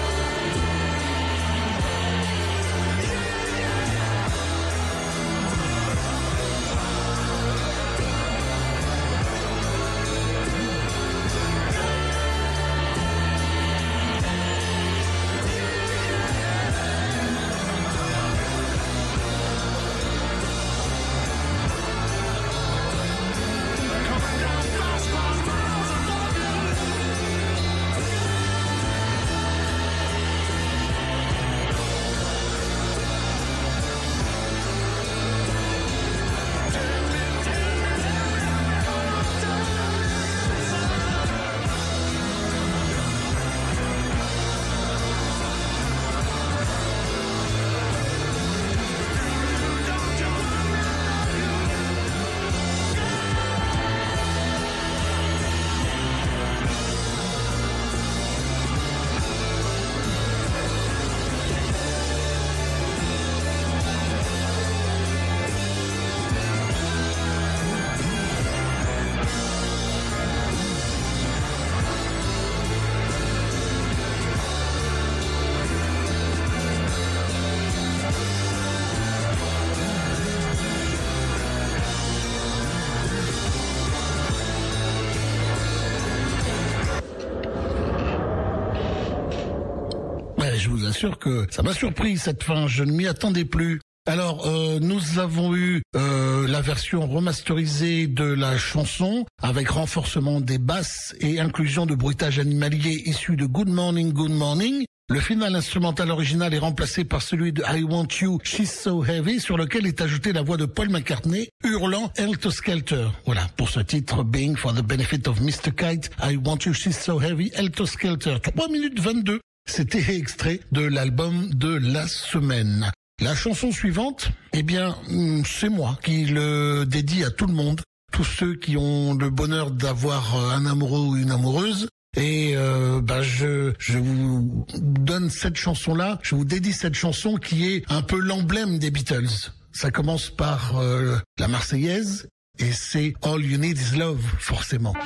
Je vous assure que ça m'a surpris cette fin, je ne m'y attendais plus. Alors, euh, nous avons eu euh, la version remasterisée de la chanson avec renforcement des basses et inclusion de bruitage animalier issu de Good Morning, Good Morning. Le final instrumental original est remplacé par celui de I Want You, She's So Heavy, sur lequel est ajoutée la voix de Paul McCartney, hurlant Helter Skelter. Voilà, pour ce titre, Being for the Benefit of mister Kite, I Want You, She's So Heavy, Helter Skelter. trois minutes vingt-deux. C'était extrait de l'album de la semaine. La chanson suivante, eh bien, c'est moi qui le dédie à tout le monde, tous ceux qui ont le bonheur d'avoir un amoureux ou une amoureuse. Et euh, bah je je vous donne cette chanson-là, je vous dédie cette chanson qui est un peu l'emblème des Beatles. Ça commence par euh, la Marseillaise et c'est All You Need Is Love, forcément.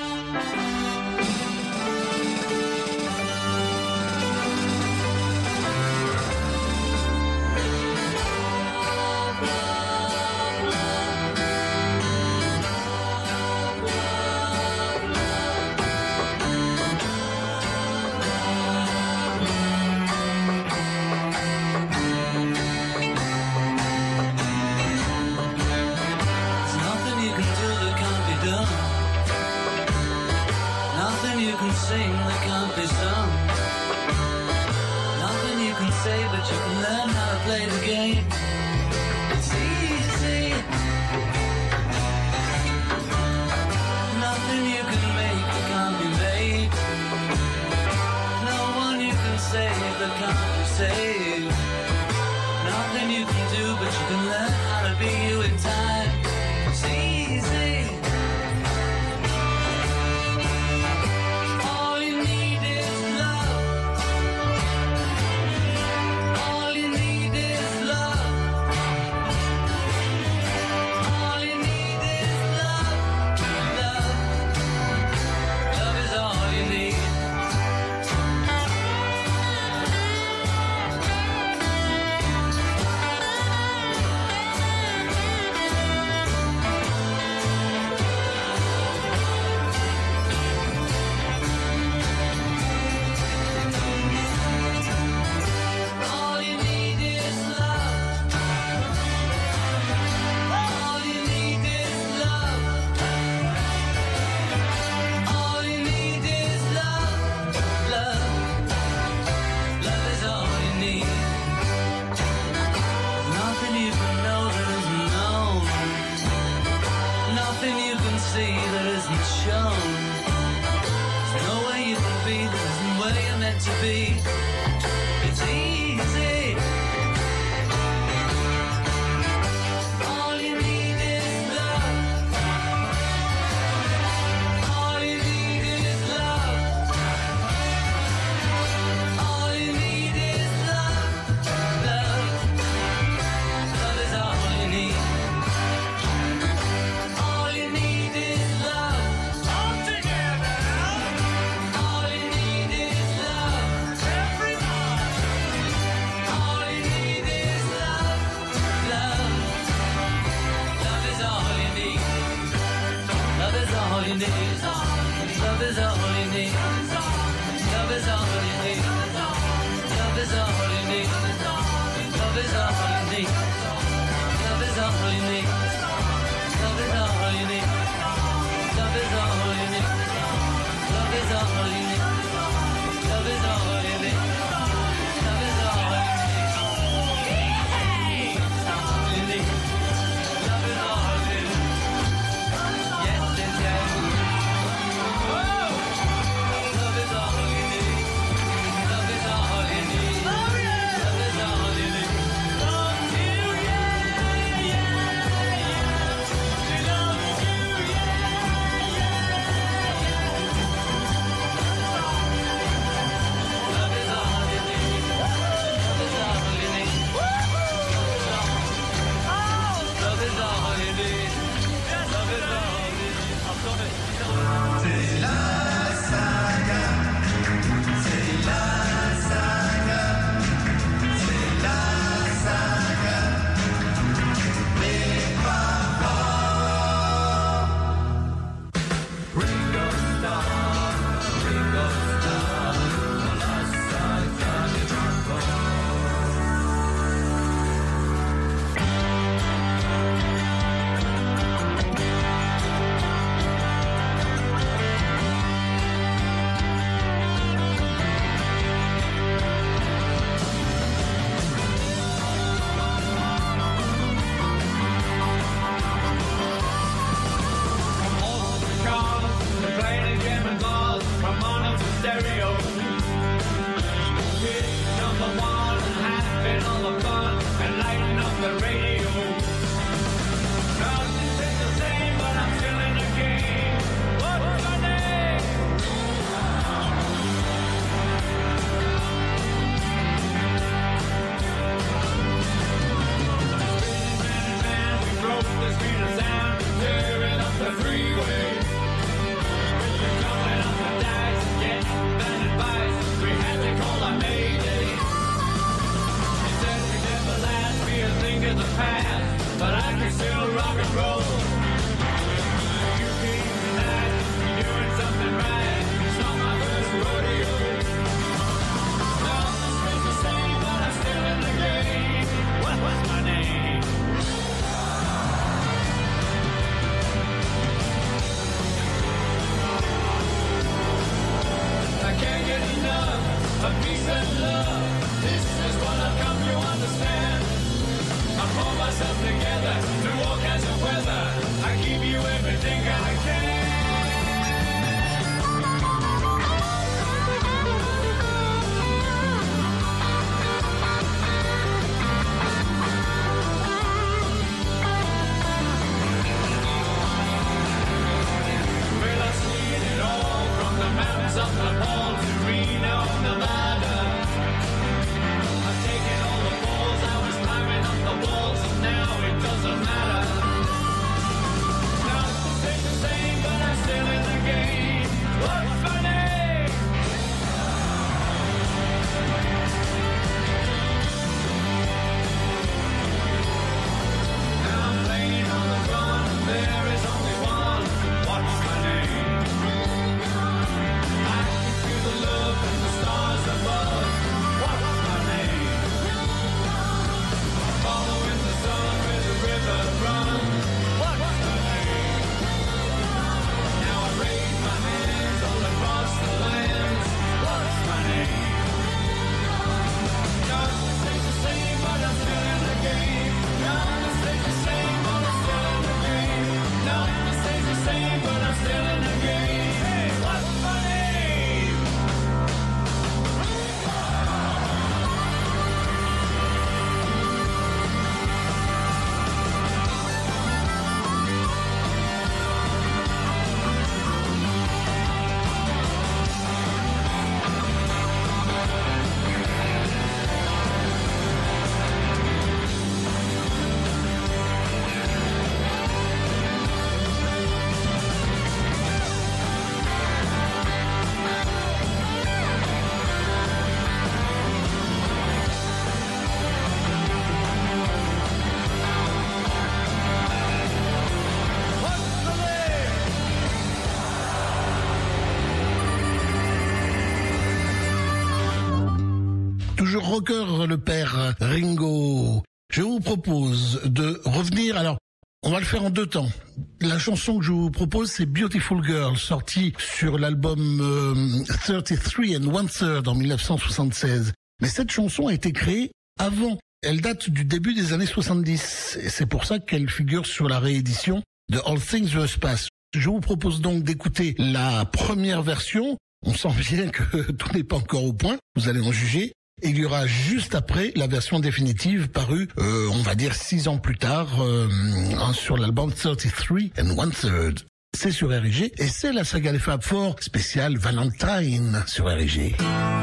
rocker, le père Ringo. Je vous propose de revenir, alors on va le faire en deux temps. La chanson que je vous propose, c'est Beautiful Girl, sortie sur l'album euh, thirty-three and one third en mille neuf cent soixante-seize. Mais cette chanson a été créée avant. Elle date du début des années soixante-dix. Et c'est pour ça qu'elle figure sur la réédition de All Things Must Pass. Je vous propose donc d'écouter la première version. On sent bien que tout n'est pas encore au point. Vous allez en juger. Et il y aura juste après la version définitive parue, euh, on va dire six ans plus tard, euh, sur l'album thirty-three and one third. C'est sur R I G et c'est la saga des Fab Four spéciale Valentine sur R I G.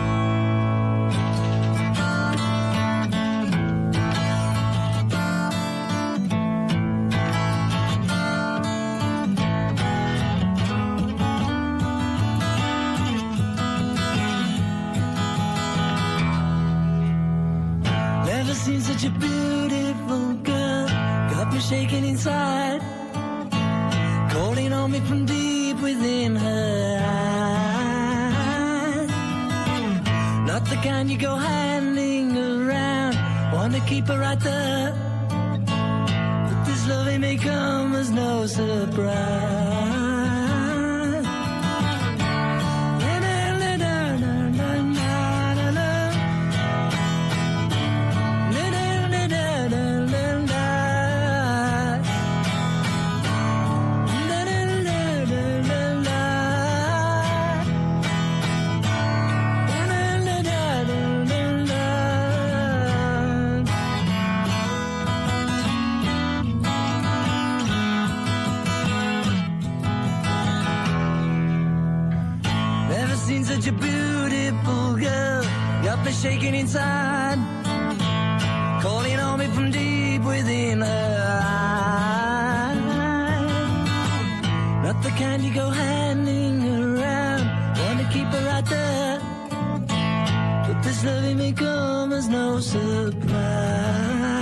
Seen such a beautiful girl, got me shaking inside, calling on me from deep within her eyes. Not the kind you go handing around, want to keep her right there, but this loving may come as no surprise. Such a beautiful girl, got me shaking inside, calling on me from deep within her eyes. Not the kind you go handing around, want to keep her right there, but this loving may come as no surprise.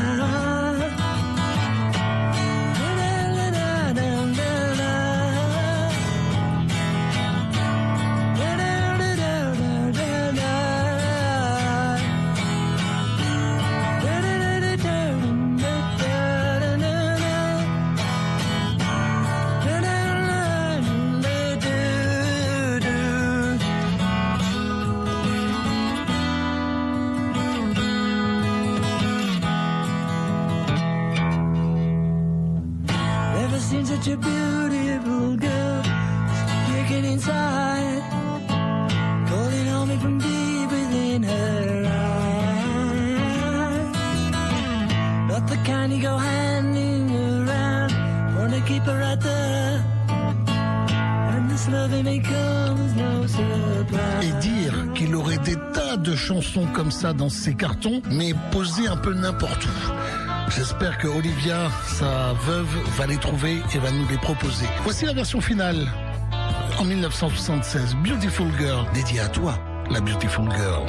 Such a beautiful girl, shaking inside, calling on me from deep within her eyes. Not the kind you go handing around, wanna keep her right there, and this loving may come as no surprise. Et dire qu'il aurait des tas de chansons comme ça dans ses cartons, mais posées un peu n'importe où. J'espère que Olivia, sa veuve, va les trouver et va nous les proposer. Voici la version finale en mille neuf cent soixante-seize. Beautiful Girl, dédiée à toi, la Beautiful Girl.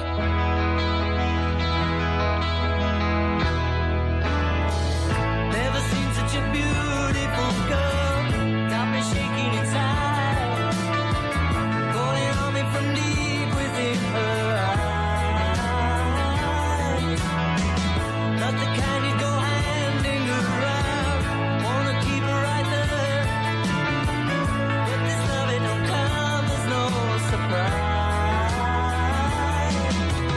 Never seen such a beautiful girl, got me shaking inside, calling on me from deep within her eyes. Not the kind you go handing around, wanna keep her right there, but this loving don't come as no surprise.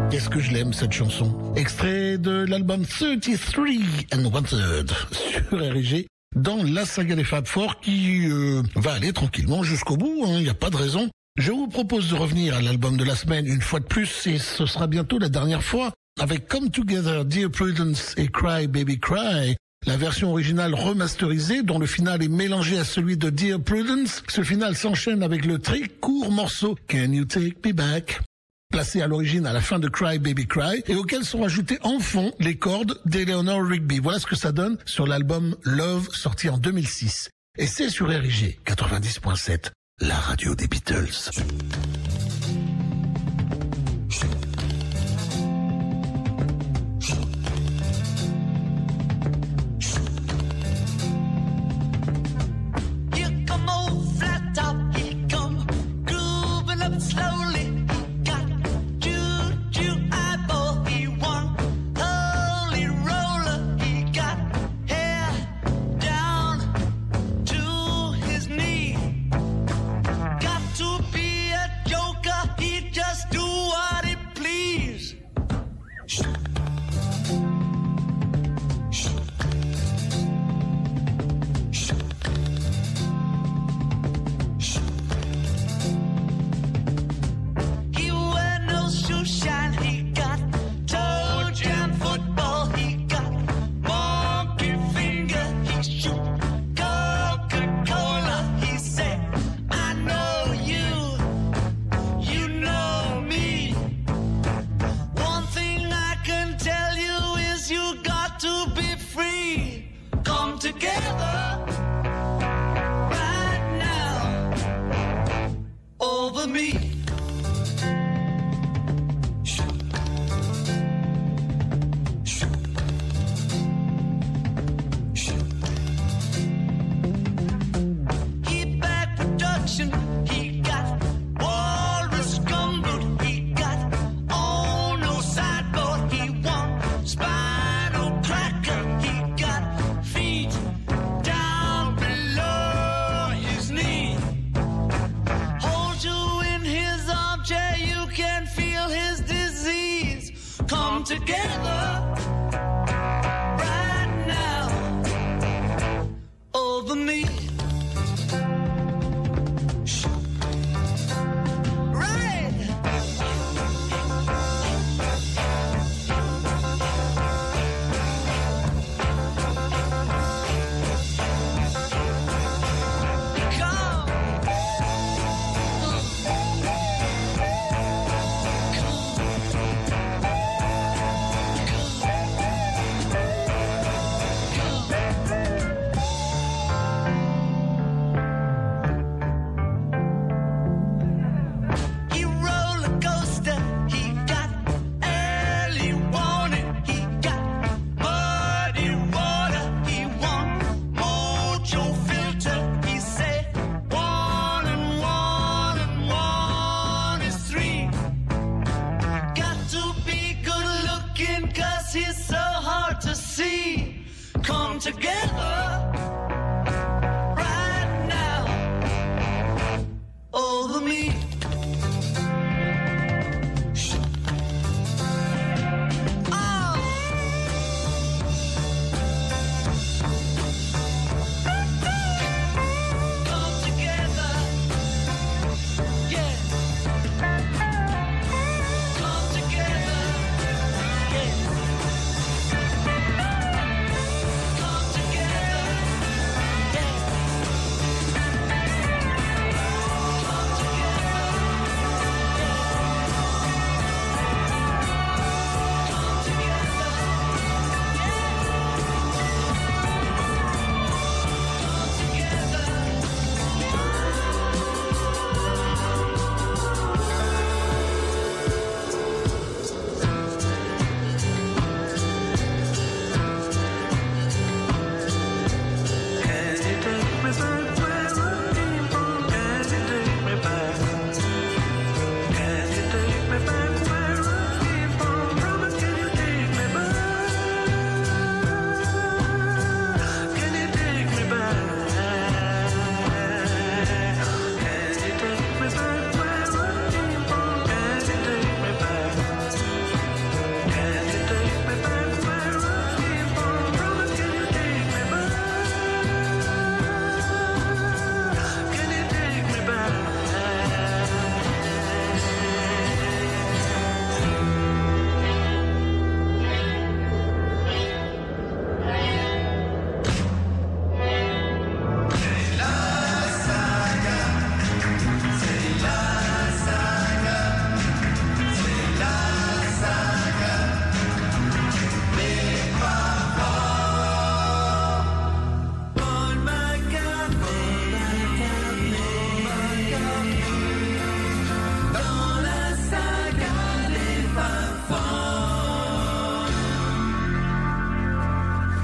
Qu'est-ce que je l'aime cette chanson. Extrait de l'album thirty-three and one third sur R I G dans la saga des Fab Four qui euh, va aller tranquillement jusqu'au bout, il hein, n'y a pas de raison. Je vous propose de revenir à l'album de la semaine une fois de plus et ce sera bientôt la dernière fois avec Come Together, Dear Prudence et Cry Baby Cry. La version originale remasterisée dont le final est mélangé à celui de Dear Prudence. Ce final s'enchaîne avec le très court morceau Can You Take Me Back, placé à l'origine à la fin de Cry Baby Cry et auquel sont rajoutés en fond les cordes d'Eleanor Rigby. Voilà ce que ça donne sur l'album Love sorti en deux mille six. Et c'est sur R I G quatre-vingt-dix point sept, la radio des Beatles. Come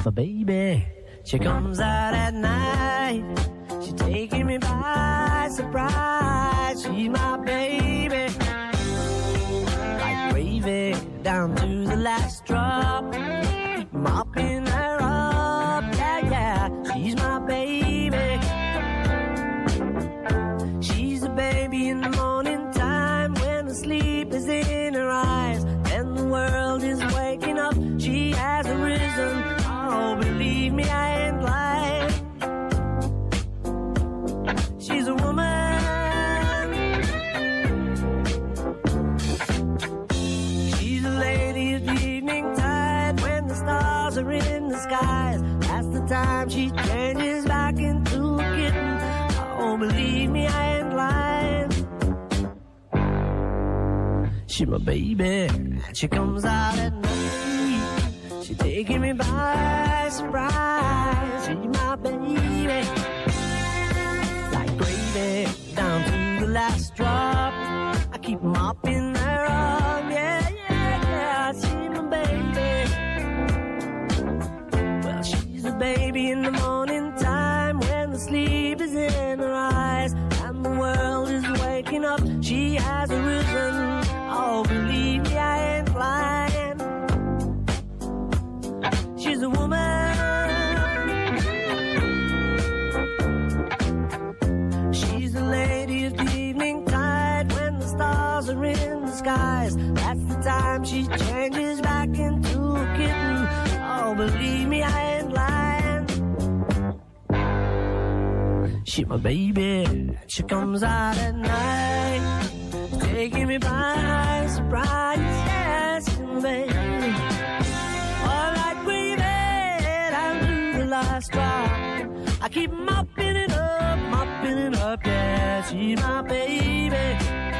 My baby, she comes out at night. She's taking me by surprise. She's my baby, like gravy down to the last drop. Keep mopping her up, yeah, yeah. She's my baby. She's a baby in the morning time when the sleep is in her eyes and the world is waking up. She has arisen. Oh, believe me, I ain't lying. She's a woman. She's a lady of the evening tide when the stars are in the skies. That's the time she changes back into a kitten. Oh, believe me, I ain't lying. She's my baby, and she comes out at night. She's taking me by surprise. She's my baby, like gravy down to the last drop. I keep mopping her up, yeah, yeah, yeah. She's my baby. Well, she's a baby in the morning time when the sleep is in her eyes and the world is waking up. She has arisen. Oh, believe me, I ain't lying. She's a woman. She's the lady of the evening tide when the stars are in the skies. That's the time she changes back into a kitten. Oh, believe me, I ain't lying. She's my baby. She comes out at night, taking me by surprise. Yes, baby. All like gravy down to the last drop. I keep mopping it up, mopping it up. Yeah, she's my baby.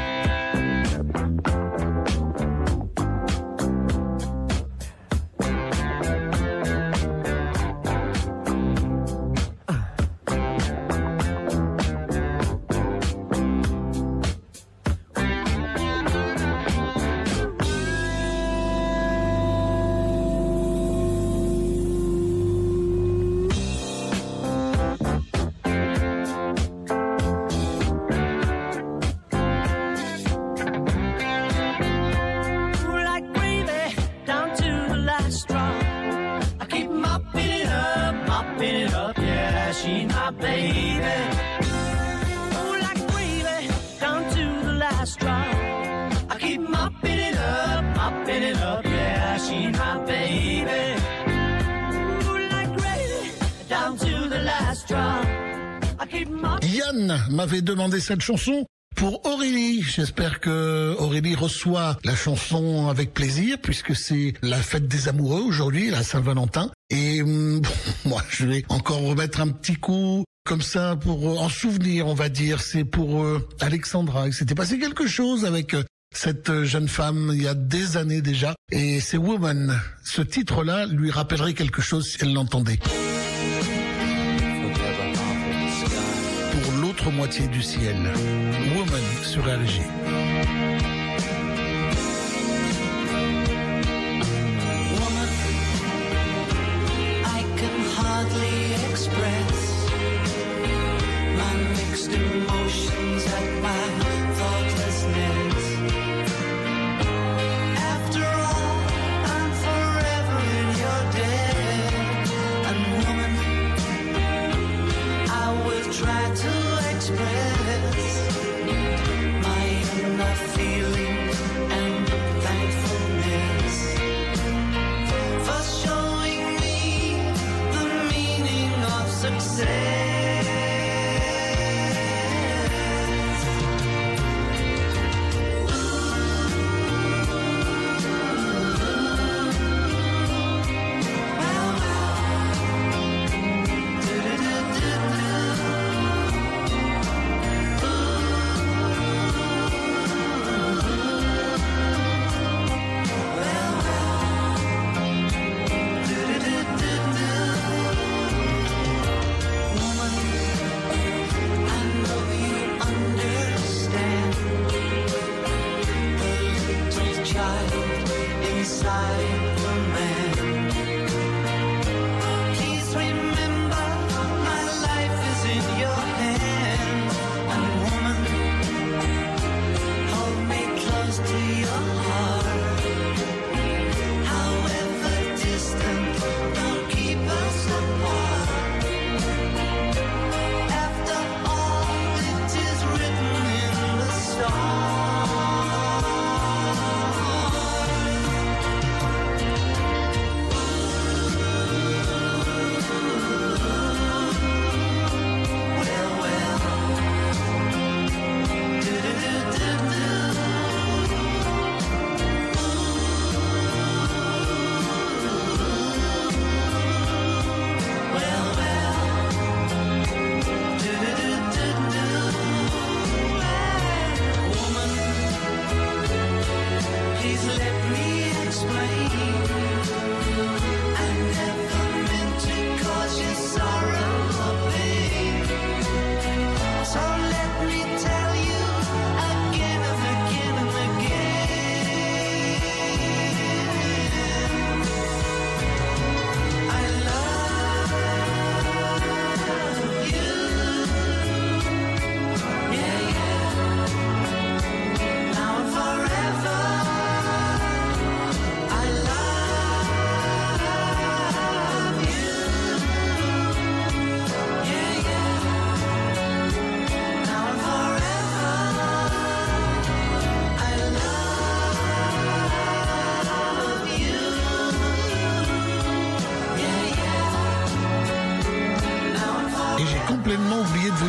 She's my baby. Oh, like gravy down to the last drop. I keep mopping it up, mopping it up. Yeah, she's my baby. Oh, like gravy down to the last drop. I keep mopping. Yann m'avait demandé cette chanson pour Aurélie. J'espère que Aurélie reçoit la chanson avec plaisir puisque c'est la fête des amoureux aujourd'hui, la Saint-Valentin. Et bon, moi, je vais encore remettre un petit coup comme ça pour en souvenir, on va dire. C'est pour euh, Alexandra. Il s'était passé quelque chose avec euh, cette jeune femme il y a des années déjà. Et c'est Woman. Ce titre-là lui rappellerait quelque chose si elle l'entendait. Pour l'autre moitié du ciel. Woman sur R G. Hardly express my mixed emotions at my thoughtlessness. After all, I'm forever in your debt. And woman, I will try to express my inner feelings.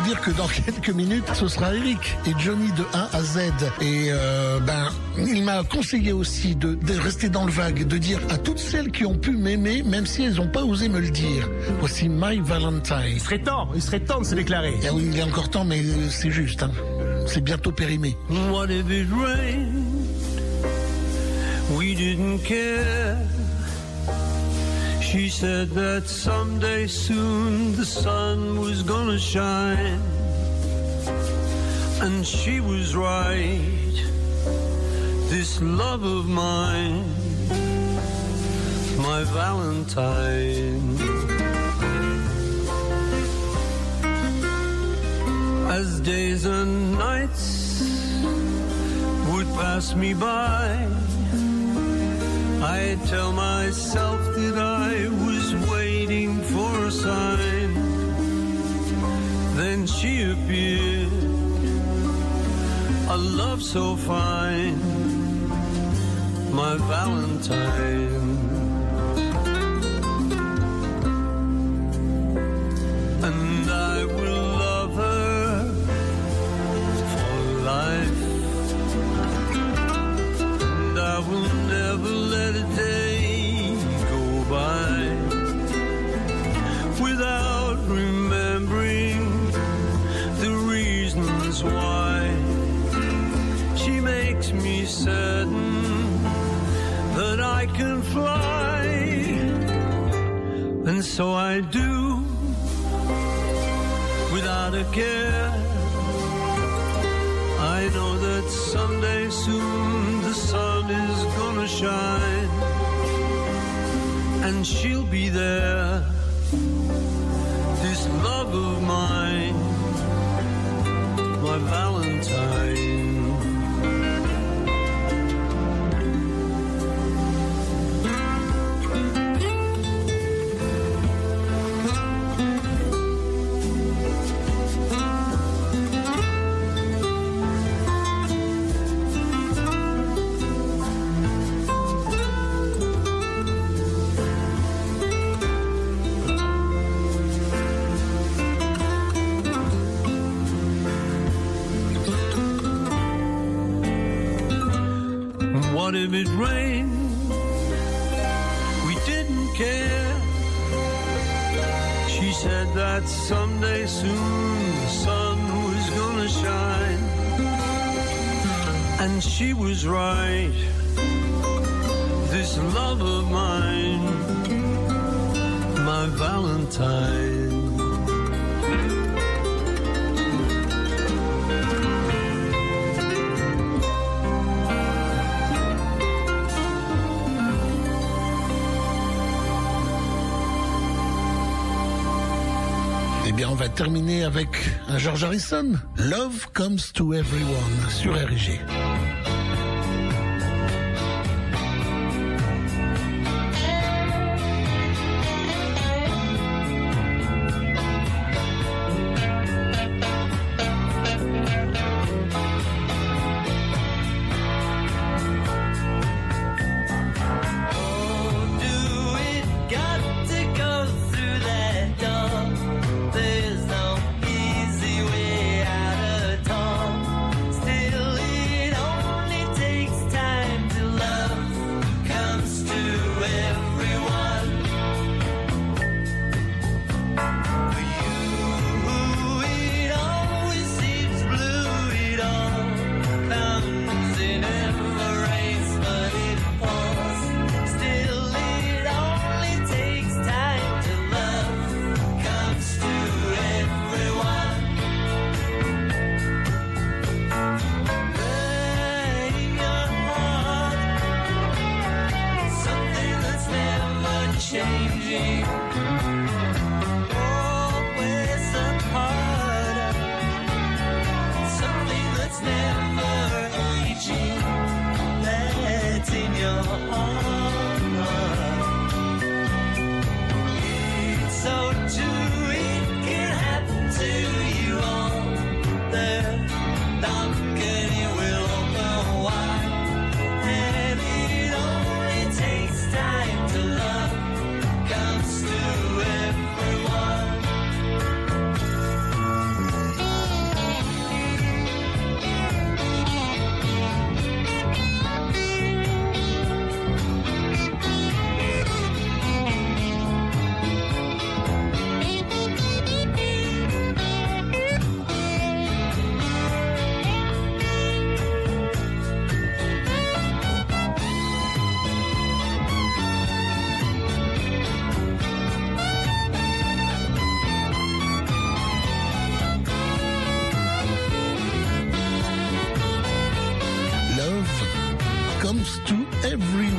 dire que dans quelques minutes, ce sera Eric et Johnny de A à Z. Et euh, ben, il m'a conseillé aussi de, de rester dans le vague, de dire à toutes celles qui ont pu m'aimer, même si elles n'ont pas osé me le dire. Voici My Valentine. Il serait temps, il serait temps de se déclarer. Et oui, il est encore temps, mais c'est juste. Hein. C'est bientôt périmé. What if it rained? We didn't care. She said that someday soon the sun was gonna shine. And she was right. This love of mine, my Valentine. As days and nights would pass me by, I tell myself that I was waiting for a sign. Then she appeared, a love so fine, my Valentine. And I will love her for life. And I will never let a day go by without remembering the reasons why. She makes me certain that I can fly, and so I do without a care. I know that someday soon the sun is gonna shine, and she'll be there, this love of mine, my Valentine. What if it rained? We didn't care. She said that someday soon the sun was gonna shine, and she was right. This love of mine, my Valentine. Eh bien, on va terminer avec un George Harrison. Love Comes to Everyone sur R I G. Comes to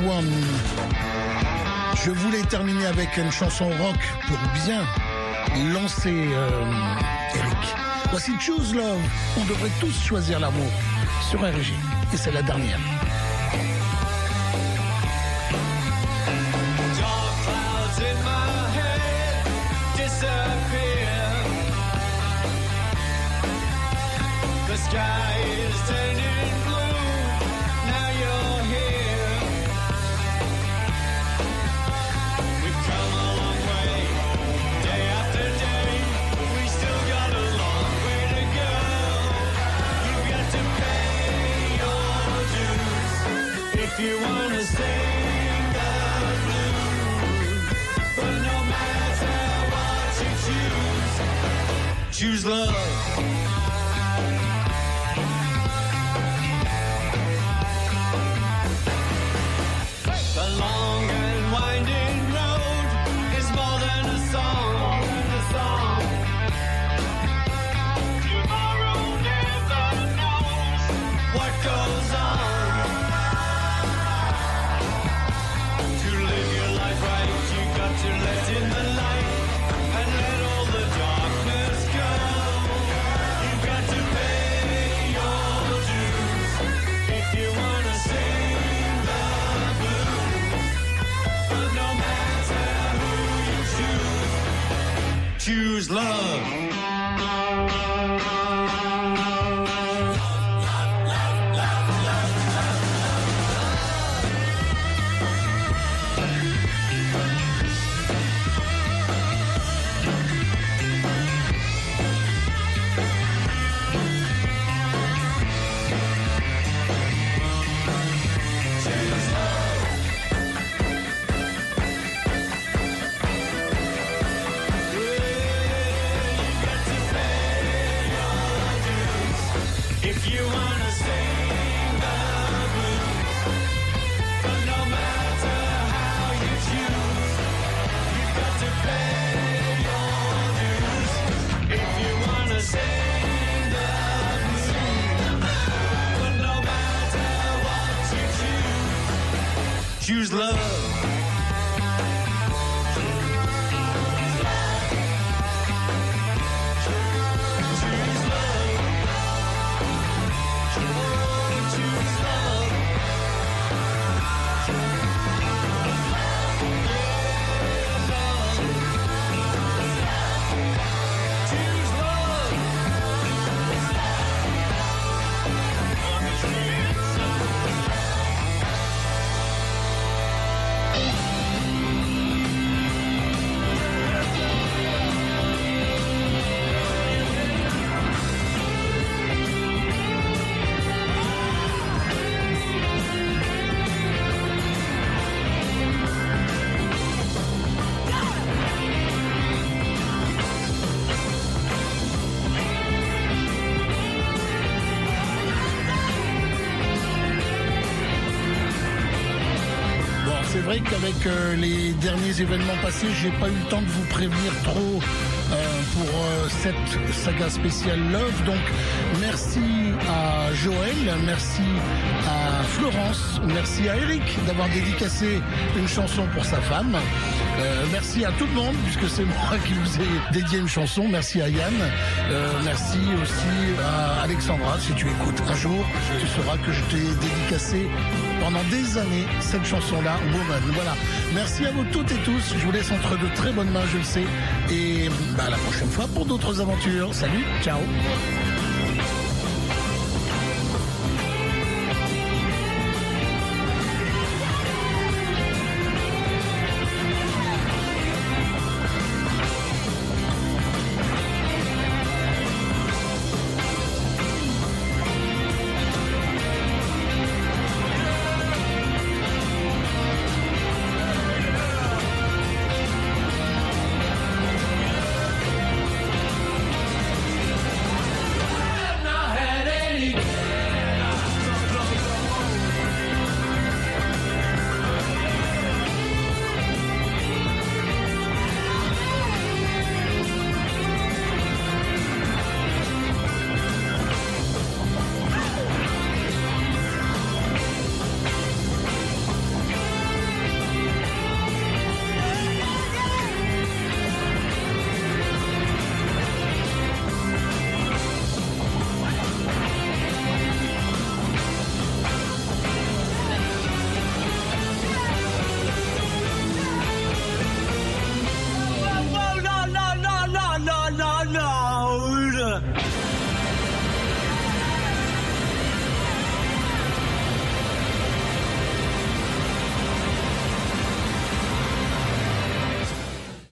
One. Je voulais terminer avec une chanson rock pour bien lancer euh, Eric. Voici Choose Love. On devrait tous choisir l'amour sur R J. Et c'est la dernière. Dark clouds in my head disappear. The sky is turning blue. Now you're here. We've come a long way, day after day. We still got a long way to go. You've got to pay your dues if you wanna sing the blues. But no matter what you choose, choose love. The long and winding road is more than a song. Tomorrow never knows what goes on. To live your life right, you got to let in the light and let all the darkness go. You've got to pay your dues if you wanna sing the blues. But no matter who you choose, choose love. If you wanna sing the blues, but no matter how you choose, you've got to pay your dues. If you wanna sing the blues, but no matter what you choose, choose love. C'est vrai qu'avec euh, les derniers événements passés, j'ai pas eu le temps de vous prévenir trop euh, pour euh, cette saga spéciale Love. Donc merci à Joël, merci à Florence, merci à Eric d'avoir dédicacé une chanson pour sa femme. Euh, merci à tout le monde puisque c'est moi qui vous ai dédié une chanson. Merci à Yann, euh, merci aussi à Alexandra. Si tu écoutes un jour, tu sauras que je t'ai dédicacé pendant des années cette chanson-là, Woman. Voilà. Merci à vous toutes et tous. Je vous laisse entre de très bonnes mains, je le sais. Et bah, à la prochaine fois pour d'autres aventures. Salut, ciao.